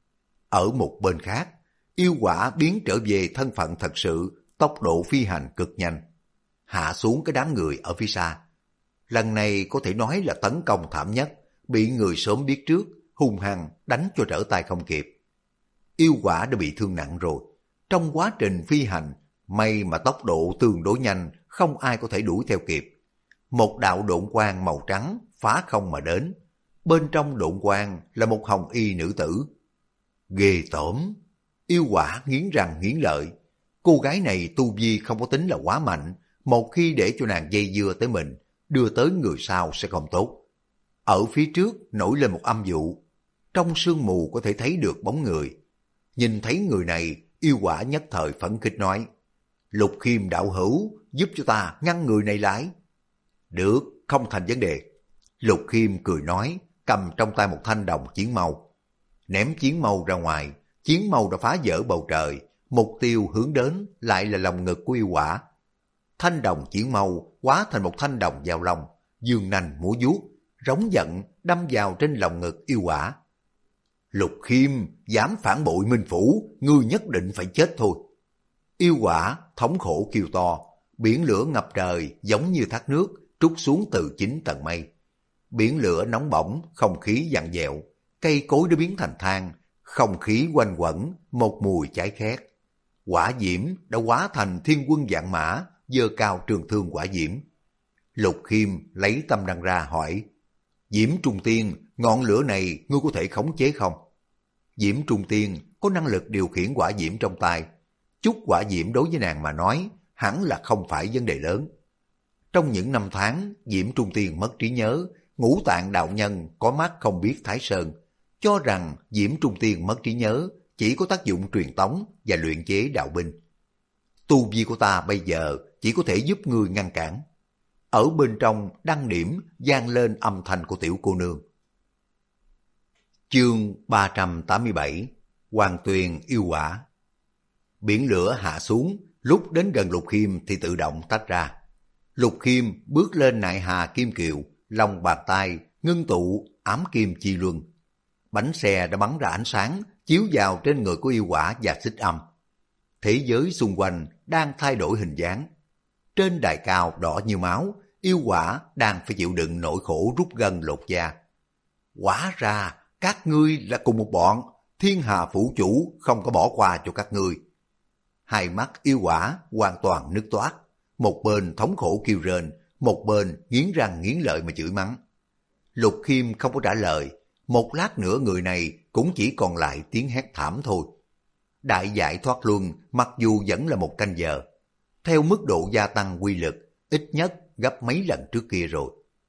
Ở một bên khác, Yêu Quả biến trở về thân phận thật sự, tốc độ phi hành cực nhanh, hạ xuống cái đám người ở phía xa. Lần này có thể nói là tấn công thảm nhất, bị người sớm biết trước, hung hăng đánh cho trở tay không kịp. Yêu Quả đã bị thương nặng rồi. Trong quá trình phi hành, may mà tốc độ tương đối nhanh, không ai có thể đuổi theo kịp. Một đạo độn quang màu trắng phá không mà đến. Bên trong độn quang là một hồng y nữ tử. Ghê tởm! Yêu quả nghiến răng nghiến lợi. Cô gái này tu vi không có tính là quá mạnh, một khi để cho nàng dây dưa tới mình, đưa tới người sau sẽ không tốt. Ở phía trước nổi lên một âm vụ, trong sương mù có thể thấy được bóng người. Nhìn thấy người này, yêu quả nhất thời phấn khích nói, Lục Khiêm đạo hữu, giúp cho ta ngăn người này lại. Được, không thành vấn đề. Lục Khiêm cười nói, cầm trong tay một thanh đồng chiến mâu. Ném chiến mâu ra ngoài, chiến mâu đã phá vỡ bầu trời, mục tiêu hướng đến lại là lòng ngực của yêu quả. Thanh đồng chiến mâu hóa thành một thanh đồng giao long, dương nanh múa vuốt, rống giận đâm vào trên lòng ngực yêu quả. Lục Khiêm, dám phản bội Minh Phủ, ngươi nhất định phải chết thôi. Yêu quả thống khổ kêu to, biển lửa ngập trời giống như thác nước trút xuống từ 9 tầng mây. Biển lửa nóng bỏng, không khí vặn vẹo, cây cối đã biến thành than, không khí quanh quẩn, một mùi cháy khét. Quả diễm đã hóa thành thiên quân vạn mã, giơ cao trường thương quả diễm. Lục Khiêm lấy tâm đăng ra hỏi, Diễm Trung Tiên, ngọn lửa này ngươi có thể khống chế không? Diễm Trung Tiên có năng lực điều khiển quả diễm trong tay. Chút quả diễm đối với nàng mà nói, hẳn là không phải vấn đề lớn. Trong những năm tháng, Diễm Trung Tiên mất trí nhớ, Ngũ Tạng đạo nhân có mắt không biết Thái Sơn, cho rằng Diễm Trung Tiên mất trí nhớ chỉ có tác dụng truyền tống và luyện chế đạo binh. Tu vi của ta bây giờ chỉ có thể giúp ngươi ngăn cản. Ở bên trong đăng điểm vang lên âm thanh của tiểu cô nương. Chương 387 Hoàng Tuyền yêu quả. Biển lửa hạ xuống, lúc đến gần Lục Khiêm thì tự động tách ra. Lục Khiêm bước lên nại hà kim kiều, lòng bàn tay ngưng tụ ám kim chi luân. Bánh xe đã bắn ra ánh sáng, chiếu vào trên người của yêu quả và xích âm. Thế giới xung quanh đang thay đổi hình dáng. Trên đài cao đỏ như máu, yêu quả đang phải chịu đựng nỗi khổ rút gân lột da. Hóa ra các ngươi là cùng một bọn, thiên hà phủ chủ không có bỏ qua cho các ngươi. Hai mắt yêu quả hoàn toàn nứt toát, một bên thống khổ kêu rên, một bên nghiến răng nghiến lợi mà chửi mắng. Lục Khiêm không có trả lời, một lát nữa người này cũng chỉ còn lại tiếng hét thảm thôi. Đại giải thoát luân mặc dù vẫn là một canh giờ, theo mức độ gia tăng quy lực, ít nhất gấp mấy lần trước kia rồi.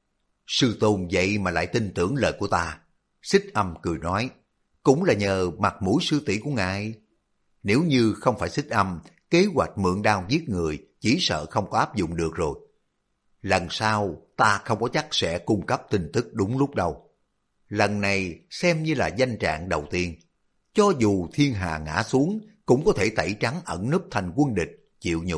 Sư tôn vậy mà lại tin tưởng lời của ta. Xích âm cười nói, cũng là nhờ mặt mũi sư tỷ của ngài. Nếu như không phải xích âm, kế hoạch mượn đao giết người chỉ sợ không có áp dụng được rồi. Lần sau ta không có chắc sẽ cung cấp tin tức đúng lúc đâu. Lần này xem như là danh trạng đầu tiên. Cho dù thiên hà ngã xuống cũng có thể tẩy trắng ẩn núp thành quân địch, chịu nhục.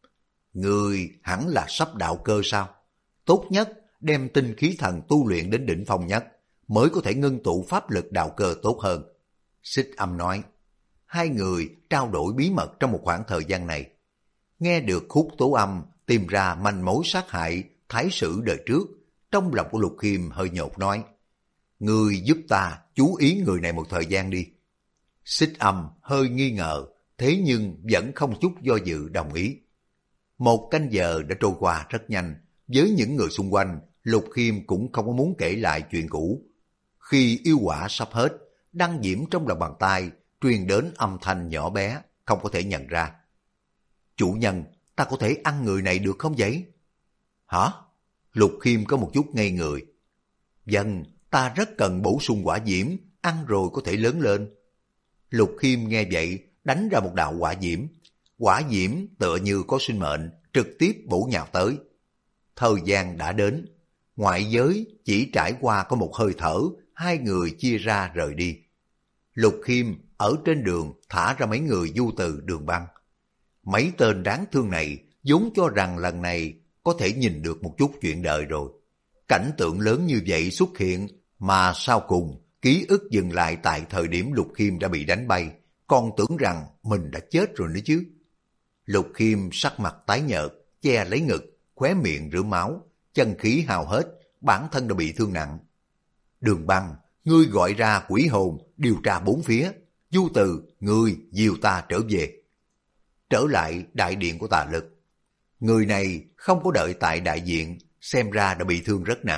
Người hẳn là sắp đạo cơ sao? Tốt nhất đem tinh khí thần tu luyện đến đỉnh phong nhất mới có thể ngưng tụ pháp lực đạo cơ tốt hơn. Xích âm nói. Hai người trao đổi bí mật trong một khoảng thời gian này. Nghe được Khúc Tố Âm tìm ra manh mối sát hại thái sử đời trước, trong lòng của Lục Khiêm hơi nhột nói, người giúp ta chú ý người này một thời gian đi. Xích âm hơi nghi ngờ, thế nhưng vẫn không chút do dự đồng ý. Một canh giờ đã trôi qua rất nhanh, với những người xung quanh, Lục Khiêm cũng không có muốn kể lại chuyện cũ. Khi yêu quả sắp hết, đăng diễm trong lòng bàn tay truyền đến âm thanh nhỏ bé, không có thể nhận ra. Chủ nhân, ta có thể ăn người này được không vậy? Hả? Lục Khiêm có một chút ngây người. Vâng, ta rất cần bổ sung quả diễm, ăn rồi có thể lớn lên. Lục Khiêm nghe vậy, đánh ra một đạo quả diễm. Quả diễm tựa như có sinh mệnh, trực tiếp bổ nhào tới. Thời gian đã đến, ngoại giới chỉ trải qua có một hơi thở, hai người chia ra rời đi. Lục Khiêm ở trên đường thả ra mấy người du từ Đường Băng. Mấy tên đáng thương này vốn cho rằng lần này có thể nhìn được một chút chuyện đời rồi. Cảnh tượng lớn như vậy xuất hiện mà sau cùng ký ức dừng lại tại thời điểm Lục Khiêm đã bị đánh bay, còn tưởng rằng mình đã chết rồi nữa chứ. Lục Khiêm sắc mặt tái nhợt, che lấy ngực, khóe miệng rửa máu, chân khí hao hết, bản thân đã bị thương nặng. Đường Băng, ngươi gọi ra quỷ hồn, điều tra bốn phía. Du Từ, ngươi dìu ta trở về. Trở lại đại điện của Tà Lực. Người này không có đợi tại đại diện, xem ra đã bị thương rất nặng,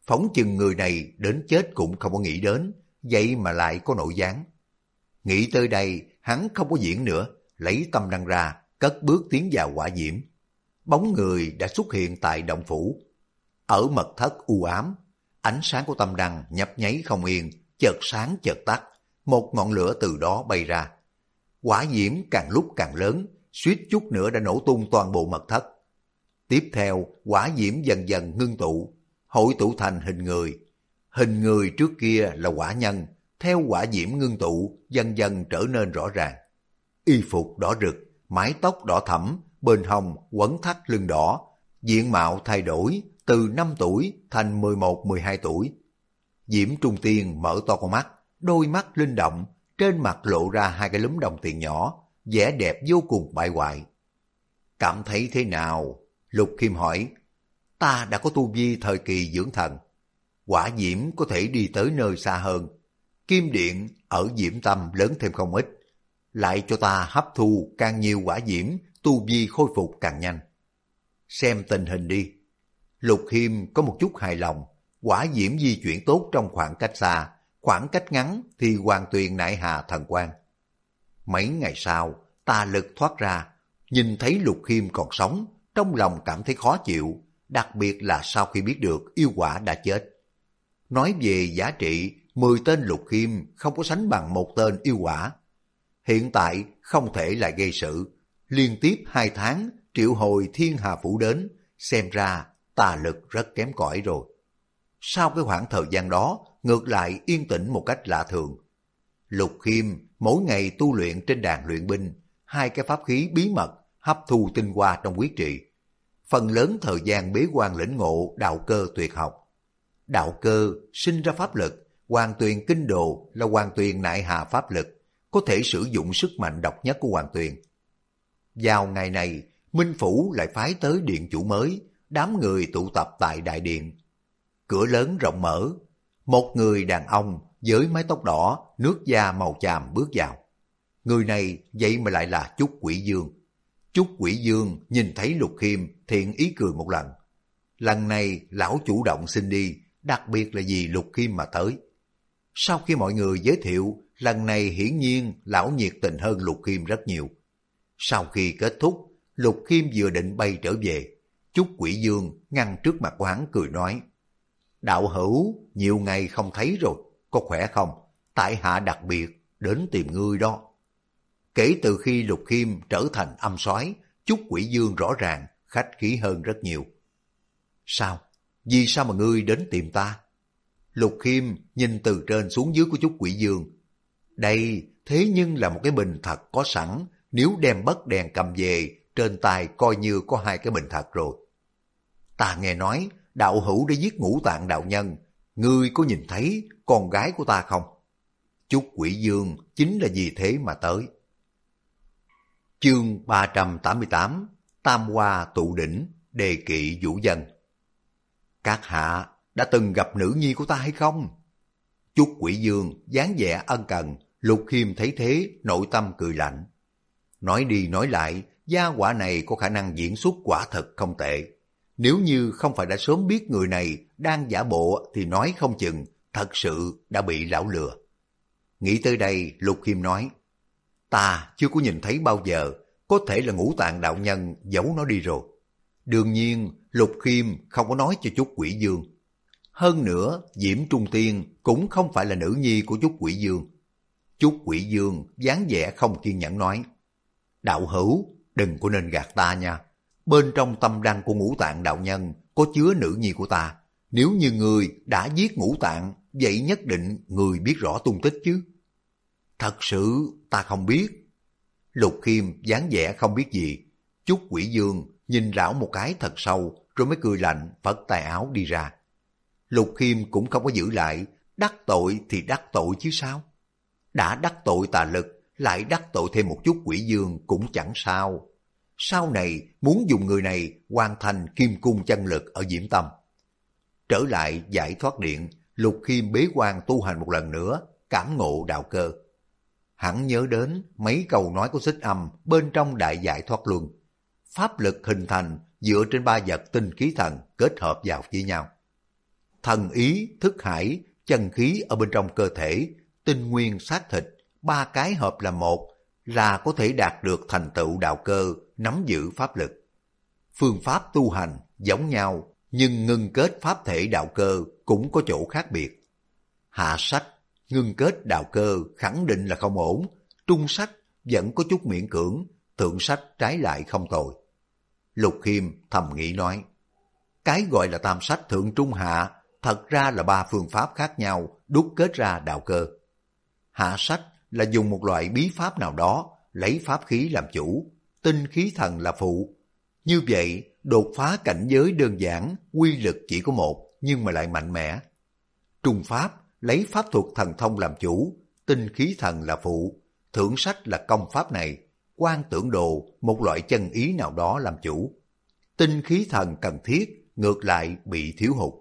phỏng chừng người này đến chết cũng không có nghĩ đến, vậy mà lại có nội gián. Nghĩ tới đây, hắn không có diễn nữa, lấy tâm đăng ra, cất bước tiến vào hỏa diễm. Bóng người đã xuất hiện tại động phủ. Ở mật thất u ám, ánh sáng của tâm đăng nhấp nháy không yên, chợt sáng chợt tắt, một ngọn lửa từ đó bay ra. Hỏa diễm càng lúc càng lớn, suýt chút nữa đã nổ tung toàn bộ mật thất. Tiếp theo, hỏa diễm dần dần ngưng tụ, hội tụ thành hình người. Hình người trước kia là hỏa nhân, theo hỏa diễm ngưng tụ, dần dần trở nên rõ ràng. Y phục đỏ rực, mái tóc đỏ thẫm, bên hông quấn thắt lưng đỏ, diện mạo thay đổi từ 5 tuổi thành 11-12 tuổi. Diễm Trung Tiên mở to con mắt, đôi mắt linh động, trên mặt lộ ra hai cái lúm đồng tiền nhỏ, vẻ đẹp vô cùng bại hoại. Cảm thấy thế nào? Lục Khiêm hỏi. Ta đã có tu vi thời kỳ dưỡng thần. Hỏa diễm có thể đi tới nơi xa hơn. Kim điện ở diễm tâm lớn thêm không ít. Lại cho ta hấp thu càng nhiều hỏa diễm, tu vi khôi phục càng nhanh. Xem tình hình đi. Lục Khiêm có một chút hài lòng. Hỏa diễm di chuyển tốt trong khoảng cách xa, khoảng cách ngắn thì hoàn toàn nại hà thần quang. Mấy ngày sau, tà lực thoát ra, nhìn thấy Lục Khiêm còn sống, trong lòng cảm thấy khó chịu, đặc biệt là sau khi biết được yêu quả đã chết. Nói về giá trị, 10 tên Lục Khiêm không có sánh bằng một tên yêu quả. Hiện tại không thể lại gây sự, liên tiếp 2 tháng triệu hồi Thiên Hà Phủ đến, xem ra tà lực rất kém cỏi rồi. Sau cái khoảng thời gian đó, ngược lại yên tĩnh một cách lạ thường. Lục Khiêm mỗi ngày tu luyện trên đàn luyện binh, 2 cái pháp khí bí mật hấp thu tinh hoa trong quyết trị. Phần lớn thời gian bế quan lĩnh ngộ đạo cơ tuyệt học. Đạo cơ sinh ra pháp lực, hoàn tuyền kinh đồ là hoàn tuyền nại hà pháp lực, có thể sử dụng sức mạnh độc nhất của hoàn tuyền. Vào ngày này, Minh Phủ lại phái tới điện chủ mới, đám người tụ tập tại đại điện. Cửa lớn rộng mở, một người đàn ông với mái tóc đỏ, nước da màu chàm bước vào. Người này vậy mà lại là Chúc Quỷ Dương. Chúc Quỷ Dương nhìn thấy Lục Khiêm thiện ý cười một lần. Lần này lão chủ động xin đi, đặc biệt là vì Lục Khiêm mà tới. Sau khi mọi người giới thiệu, lần này hiển nhiên lão nhiệt tình hơn Lục Khiêm rất nhiều. Sau khi kết thúc, Lục Khiêm vừa định bay trở về, Chúc Quỷ Dương ngăn trước mặt của hắn cười nói: Đạo hữu, nhiều ngày không thấy rồi, có khỏe không? Tại hạ đặc biệt đến tìm ngươi đó. Kể từ khi Lục Khiêm trở thành âm soái, Chúc Quỷ Dương rõ ràng khách khí hơn rất nhiều. Sao? Vì sao mà ngươi đến tìm ta? Lục Khiêm nhìn từ trên xuống dưới của Chúc Quỷ Dương. Đây thế nhưng là một cái bình thật có sẵn, nếu đem bất đèn cầm về, trên tay coi như có 2 cái bình thật rồi. Ta nghe nói đạo hữu đã giết Ngũ Tạng đạo nhân, ngươi có nhìn thấy con gái của ta không? Chúc Quỷ Dương chính là vì thế mà tới. Chương 388, Tam Hoa Tụ Đỉnh, đề kỵ vũ dân. Các hạ đã từng gặp nữ nhi của ta hay không? Chúc Quỷ Dương dáng vẻ ân cần, Lục Khiêm thấy thế nội tâm cười lạnh. Nói đi nói lại, gia hỏa này có khả năng diễn xuất quả thật không tệ. Nếu như không phải đã sớm biết người này đang giả bộ thì nói không chừng thật sự đã bị lão lừa. Nghĩ tới đây, Lục Khiêm nói: Ta chưa có nhìn thấy bao giờ, có thể là Ngũ Tạng đạo nhân giấu nó đi rồi. Đương nhiên, Lục Khiêm không có nói cho Chúc Quỷ Dương. Hơn nữa, Diễm Trung Tiên cũng không phải là nữ nhi của Chúc Quỷ Dương. Chúc Quỷ Dương dáng vẻ không kiên nhẫn nói: Đạo hữu, đừng có nên gạt ta nha. Bên trong tâm đăng của Ngũ Tạng đạo nhân có chứa nữ nhi của ta. Nếu như người đã giết Ngũ Tạng, vậy nhất định người biết rõ tung tích chứ. Thật sự ta không biết. Lục Khiêm dáng vẻ không biết gì. Chúc Quỷ Dương nhìn lão một cái thật sâu, rồi mới cười lạnh phất tay áo đi ra. Lục Khiêm cũng không có giữ lại, đắc tội thì đắc tội chứ sao. Đã đắc tội tà lực, lại đắc tội thêm một chút Quỷ Dương cũng chẳng sao. Sau này muốn dùng người này hoàn thành kim cung chân lực ở Diễm Tâm. Trở lại giải thoát điện, Lục Khiêm bế quan tu hành một lần nữa, cảm ngộ đạo cơ. Hắn nhớ đến mấy câu nói của Xích Âm bên trong đại giải thoát luân. Pháp lực hình thành dựa trên 3 vật tinh khí thần kết hợp vào với nhau. thần ý, thức hải, chân khí ở bên trong cơ thể, tinh nguyên xác thịt, ba cái hợp là một là có thể đạt được thành tựu đạo cơ, nắm giữ pháp lực. Phương pháp tu hành giống nhau, nhưng ngưng kết pháp thể đạo cơ cũng có chỗ khác biệt. Hạ sách, ngưng kết đạo cơ khẳng định là không ổn, trung sách vẫn có chút miễn cưỡng, thượng sách trái lại không tồi. Lục Khiêm thầm nghĩ nói, cái gọi là tam sách thượng trung hạ, thật ra là ba phương pháp khác nhau đúc kết ra đạo cơ. Hạ sách là dùng một loại bí pháp nào đó, lấy pháp khí làm chủ, tinh khí thần là phụ. Như vậy, đột phá cảnh giới đơn giản, quy lực chỉ có một, nhưng mà lại mạnh mẽ. Trung pháp lấy pháp thuật thần thông làm chủ, tinh khí thần là phụ. Thượng sách là công pháp này, quan tưởng đồ, một loại chân ý nào đó làm chủ. Tinh khí thần cần thiết, ngược lại bị thiếu hụt.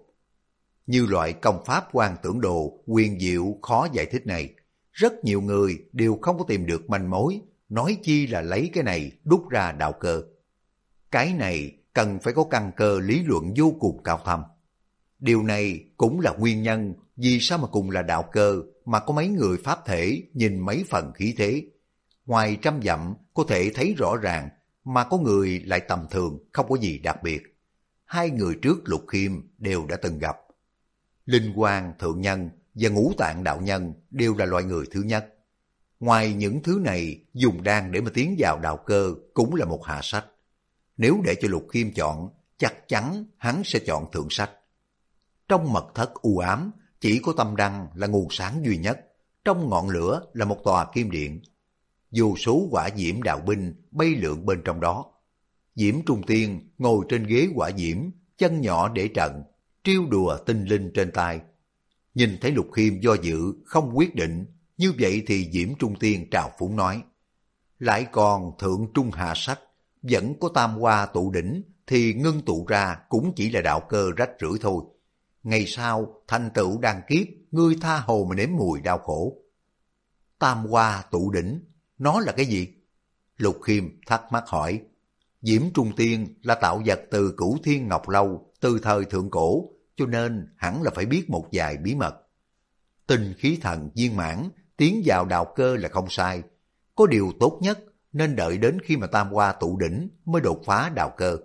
Như loại công pháp quan tưởng đồ, huyền diệu khó giải thích này, rất nhiều người đều không có tìm được manh mối, nói chi là lấy cái này đúc ra đạo cơ. Cái này cần phải có căn cơ lý luận vô cùng cao thâm. Điều này cũng là nguyên nhân vì sao mà cùng là đạo cơ mà có mấy người pháp thể nhìn mấy phần khí thế. Ngoài trăm dặm có thể thấy rõ ràng, mà có người lại tầm thường, không có gì đặc biệt. Hai người trước Lục Khiêm đều đã từng gặp. Linh Quang Thượng Nhân và Ngũ Tạng Đạo Nhân đều là loại người thứ nhất. Ngoài những thứ này, dùng đan để mà tiến vào đạo cơ cũng là một hạ sách. Nếu để cho Lục Khiêm chọn, chắc chắn hắn sẽ chọn thượng sách. Trong mật thất u ám, chỉ có tâm đăng là nguồn sáng duy nhất. Trong ngọn lửa là một tòa kim điện. Vô số hỏa diễm đạo binh bay lượn bên trong đó. Diễm Trung Tiên ngồi trên ghế hỏa diễm, chân nhỏ để trận, trêu đùa tinh linh trên tay. Nhìn thấy Lục Khiêm do dự, không quyết định, như vậy thì Diễm Trung Tiên trào phúng nói, lại còn thượng trung hạ sách, vẫn có tam hoa tụ đỉnh, thì ngưng tụ ra cũng chỉ là đạo cơ rách rưởi thôi. Ngày sau, thành tựu đan kiếp, ngươi tha hồ mà nếm mùi đau khổ. Tam hoa tụ đỉnh, nó là cái gì? Lục Khiêm thắc mắc hỏi. Diễm Trung Tiên là tạo vật từ Cửu Thiên Ngọc Lâu, từ thời thượng cổ, cho nên hẳn là phải biết một vài bí mật. Tinh khí thần viên mãn, tiến vào đạo cơ là không sai. Có điều tốt nhất nên đợi đến khi mà tam hoa tụ đỉnh mới đột phá đạo cơ.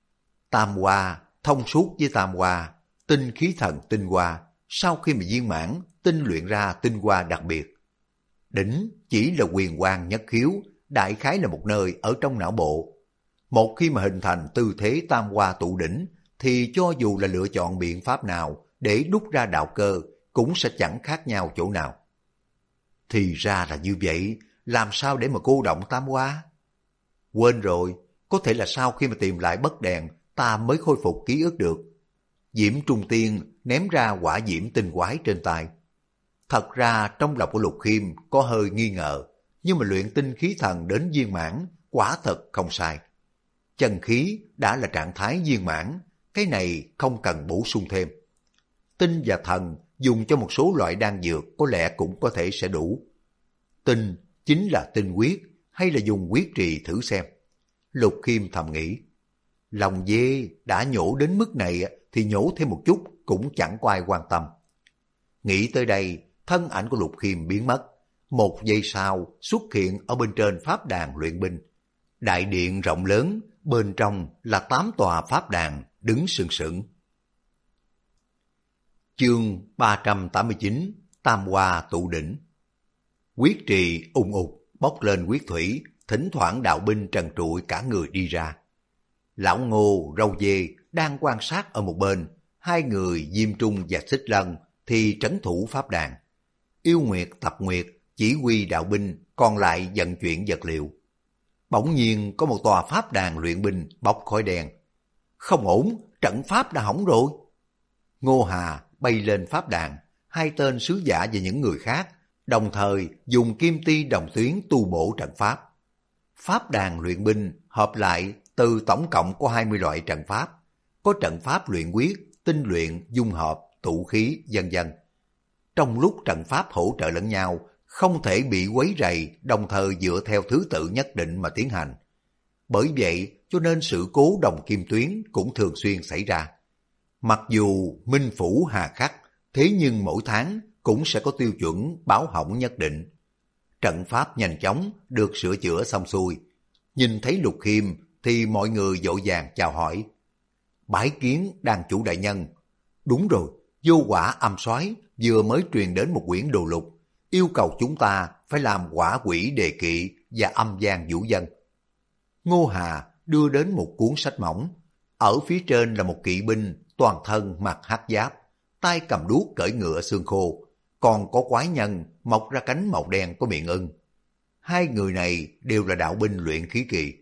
Tam hoa thông suốt với tam hoa, tinh khí thần tinh hoa, sau khi mà viên mãn, tinh luyện ra tinh hoa đặc biệt. Đỉnh chỉ là huyền quang nhất khiếu, đại khái là một nơi ở trong não bộ. Một khi mà hình thành tư thế tam hoa tụ đỉnh, thì cho dù là lựa chọn biện pháp nào để đúc ra đạo cơ, cũng sẽ chẳng khác nhau chỗ nào. Thì ra là như vậy, làm sao để mà cô động tam hoa? Quên rồi, có thể là sau khi mà tìm lại bất đèn, ta mới khôi phục ký ức được. Diễm Trung Tiên ném ra hỏa diễm tinh quái trên tay. Thật ra trong lòng của Lục Khiêm có hơi nghi ngờ, nhưng mà luyện tinh khí thần đến viên mãn, quả thật không sai. Chân khí đã là trạng thái viên mãn, cái này không cần bổ sung thêm. Tinh và thần dùng cho một số loại đan dược có lẽ cũng có thể sẽ đủ. Tinh chính là tinh huyết, hay là dùng huyết trì thử xem. Lục Khiêm thầm nghĩ, lòng dê đã nhổ đến mức này thì nhổ thêm một chút cũng chẳng có ai quan tâm. Nghĩ tới đây, thân ảnh của Lục Khiêm biến mất. Một giây sau xuất hiện ở bên trên pháp đàn luyện binh. Đại điện rộng lớn, bên trong là 8 tòa pháp đàn đứng sừng sững. Chương 389, Tam Hoa tụ đỉnh. Huyết trì ùng ục bốc lên huyết thủy, thỉnh thoảng đạo binh trần trụi cả người đi ra. Lão Ngô, Râu Dê đang quan sát ở một bên, hai người Diêm Trung và Xích Lân thì trấn thủ pháp đàn. Yêu Nguyệt, Tập Nguyệt chỉ huy đạo binh, còn lại vận chuyển vật liệu. Bỗng nhiên có một tòa pháp đàn luyện binh bốc khói đen. Không ổn, trận pháp đã hỏng rồi. Ngô Hà bay lên pháp đàn, hai tên sứ giả và những người khác đồng thời dùng kim ti đồng tuyến tu bổ trận pháp. Pháp đàn luyện binh hợp lại từ tổng cộng có 20 loại trận pháp, có trận pháp luyện quyết, tinh luyện, dung hợp, tụ khí, vân vân. Trong lúc trận pháp hỗ trợ lẫn nhau, không thể bị quấy rầy, đồng thời dựa theo thứ tự nhất định mà tiến hành. Bởi vậy cho nên sự cố đồng kim tuyến cũng thường xuyên xảy ra. Mặc dù minh phủ hà khắc, thế nhưng mỗi tháng cũng sẽ có tiêu chuẩn báo hỏng nhất định. Trận pháp nhanh chóng được sửa chữa xong xuôi. Nhìn thấy Lục Khiêm thì mọi người vội vàng chào hỏi. Bái kiến đàn chủ đại nhân. Đúng rồi, vô quả âm soái vừa mới truyền đến một quyển đồ lục, yêu cầu chúng ta phải làm quả quỷ đề kỵ và âm gian vũ dân. Ngô Hà đưa đến một cuốn sách mỏng. Ở phía trên là một kỵ binh toàn thân mặc hắc giáp, tay cầm đuốc cưỡi ngựa xương khô, còn có quái nhân mọc ra cánh màu đen có miệng ưng. Hai người này đều là đạo binh luyện khí kỳ.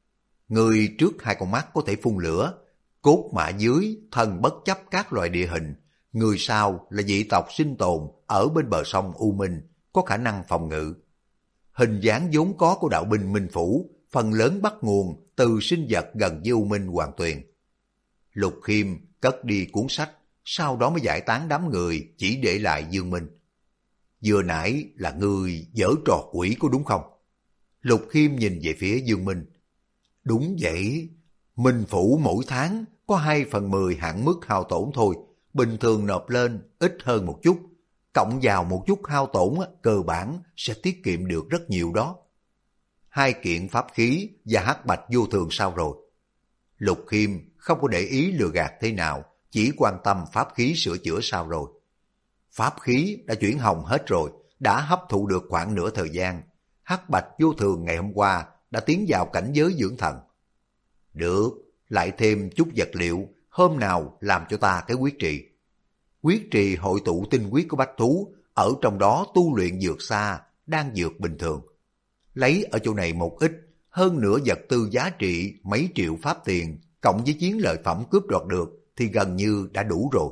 Người trước hai con mắt có thể phun lửa, cốt mã dưới thần bất chấp các loại địa hình. Người sau là dị tộc sinh tồn ở bên bờ sông U Minh, có khả năng phòng ngự. Hình dáng vốn có của đạo binh Minh Phủ phần lớn bắt nguồn từ sinh vật gần với U Minh Hoàng Tuyền. Lục Khiêm cất đi cuốn sách, sau đó mới giải tán đám người, chỉ để lại Dương Minh. Vừa nãy là ngươi giở trò quỷ có đúng không? Lục Khiêm nhìn về phía Dương Minh. Đúng vậy, Minh Phủ mỗi tháng có 2/10 hạn mức hao tổn thôi, bình thường nộp lên ít hơn một chút, cộng vào một chút hao tổn cơ bản sẽ tiết kiệm được rất nhiều đó. 2 kiện pháp khí và hắc bạch vô thường sao rồi? Lục Khiêm không có để ý lừa gạt thế nào, chỉ quan tâm pháp khí sửa chữa sao rồi. Pháp khí đã chuyển hồng hết rồi, đã hấp thụ được khoảng nửa thời gian. Hắc bạch vô thường ngày hôm qua đã tiến vào cảnh giới dưỡng thần. Được, lại thêm chút vật liệu, hôm nào làm cho ta cái quyết trì. Quyết trì hội tụ tinh huyết của bách thú, ở trong đó tu luyện dược xa, đang dược bình thường. Lấy ở chỗ này một ít, hơn nữa vật tư giá trị mấy triệu pháp tiền, cộng với chiến lợi phẩm cướp đoạt được thì gần như đã đủ rồi.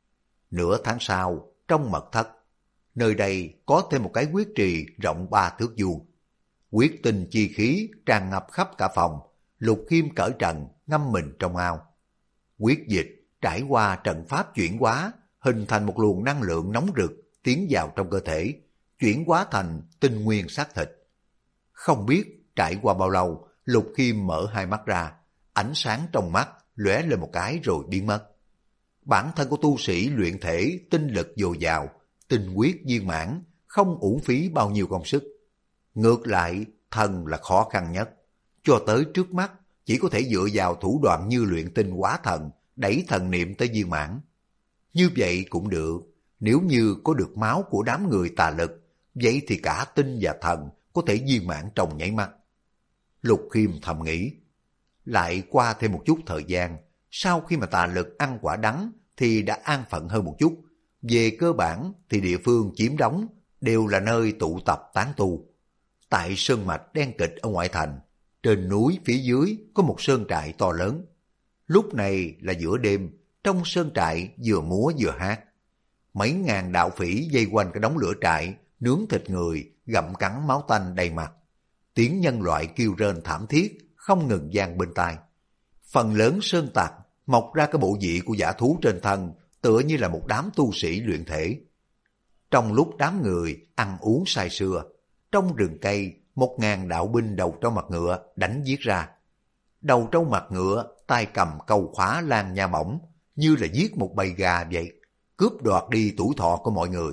Nửa tháng sau, trong mật thất, nơi đây có thêm một cái quyết trì rộng 3 thước vuông. Quyết tinh chi khí tràn ngập khắp cả phòng. Lục Khiêm cởi trần ngâm mình trong ao. Quyết dịch trải qua trận pháp chuyển hóa, hình thành một luồng năng lượng nóng rực tiến vào trong cơ thể, chuyển hóa thành tinh nguyên xác thịt. Không biết trải qua bao lâu, Lục Khiêm mở hai mắt ra, ánh sáng trong mắt lóe lên một cái rồi biến mất. Bản thân của tu sĩ luyện thể tinh lực dồi dào, tinh huyết viên mãn, không uổng phí bao nhiêu công sức. Ngược lại, thần là khó khăn nhất. Cho tới trước mắt, chỉ có thể dựa vào thủ đoạn như luyện tinh hóa thần, đẩy thần niệm tới viên mãn. Như vậy cũng được, nếu như có được máu của đám người tà lực, vậy thì cả tinh và thần có thể viên mãn trong nháy mắt. Lục Khiêm thầm nghĩ. Lại qua thêm một chút thời gian, sau khi mà tà lực ăn quả đắng thì đã an phận hơn một chút. Về cơ bản thì địa phương chiếm đóng đều là nơi tụ tập tán tu. Tại sơn mạch đen kịt ở ngoại thành, trên núi phía dưới có một sơn trại to lớn. Lúc này là giữa đêm, trong sơn trại vừa múa vừa hát. Mấy ngàn đạo phỉ vây quanh cái đống lửa trại, nướng thịt người, gặm cắn máu tanh đầy mặt. Tiếng nhân loại kêu rên thảm thiết, không ngừng vang bên tai. Phần lớn sơn tặc mọc ra cái bộ vị của dã thú trên thân, tựa như là một đám tu sĩ luyện thể. Trong lúc đám người ăn uống say sưa, trong rừng cây 1000 đạo binh đầu trâu mặt ngựa đánh giết ra. Đầu trâu mặt ngựa tay cầm câu khóa lan nha mỏng, như là giết một bầy gà vậy, cướp đoạt đi tuổi thọ của mọi người.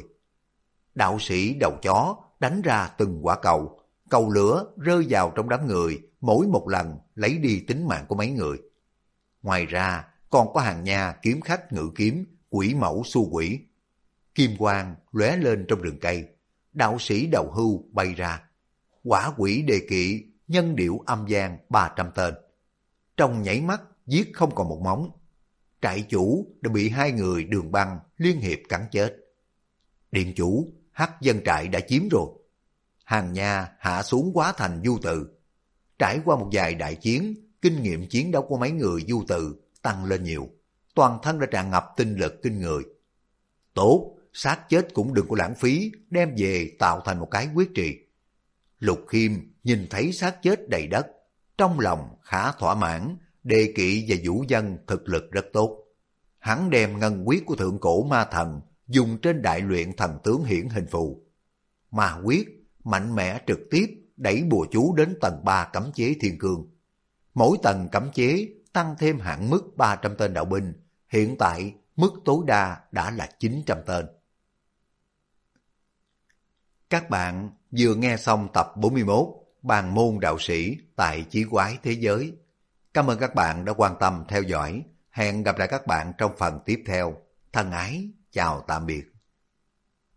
Đạo sĩ đầu chó đánh ra từng quả cầu, cầu lửa rơi vào trong đám người, mỗi một lần lấy đi tính mạng của mấy người. Ngoài ra còn có hàng nha kiếm khách ngự kiếm, quỷ mẫu xu quỷ. Kim quang lóe lên trong rừng cây, đạo sĩ đầu hưu bay ra. Quả quỷ đề kỵ, nhân điệu âm gian 300 tên. Trong nhảy mắt giết không còn một móng. Trại chủ đã bị 2 người đường băng liên hiệp cắn chết. Điện chủ, hắc dân trại đã chiếm rồi. Hàng nha hạ xuống hóa thành du tự. Trải qua một vài đại chiến, kinh nghiệm chiến đấu của mấy người du tự tăng lên nhiều. Toàn thân đã tràn ngập tinh lực kinh người. Tốt, xác chết cũng đừng có lãng phí, đem về tạo thành một cái quyết trì. Lục Khiêm nhìn thấy xác chết đầy đất, trong lòng khá thỏa mãn, đề kỵ và vũ dân thực lực rất tốt. Hắn đem ngân quyết của thượng cổ ma thần dùng trên đại luyện thần tướng hiển hình phù. Ma quyết mạnh mẽ trực tiếp đẩy bùa chú đến tầng 3 cấm chế thiên cương. Mỗi tầng cấm chế tăng thêm hạn mức 300 tên đạo binh, hiện tại mức tối đa đã là 900 tên. Các bạn vừa nghe xong tập 41 Bàn môn đạo sĩ tại Chí Quái Thế Giới. Cảm ơn các bạn đã quan tâm theo dõi. Hẹn gặp lại các bạn trong phần tiếp theo. Thân ái, chào tạm biệt.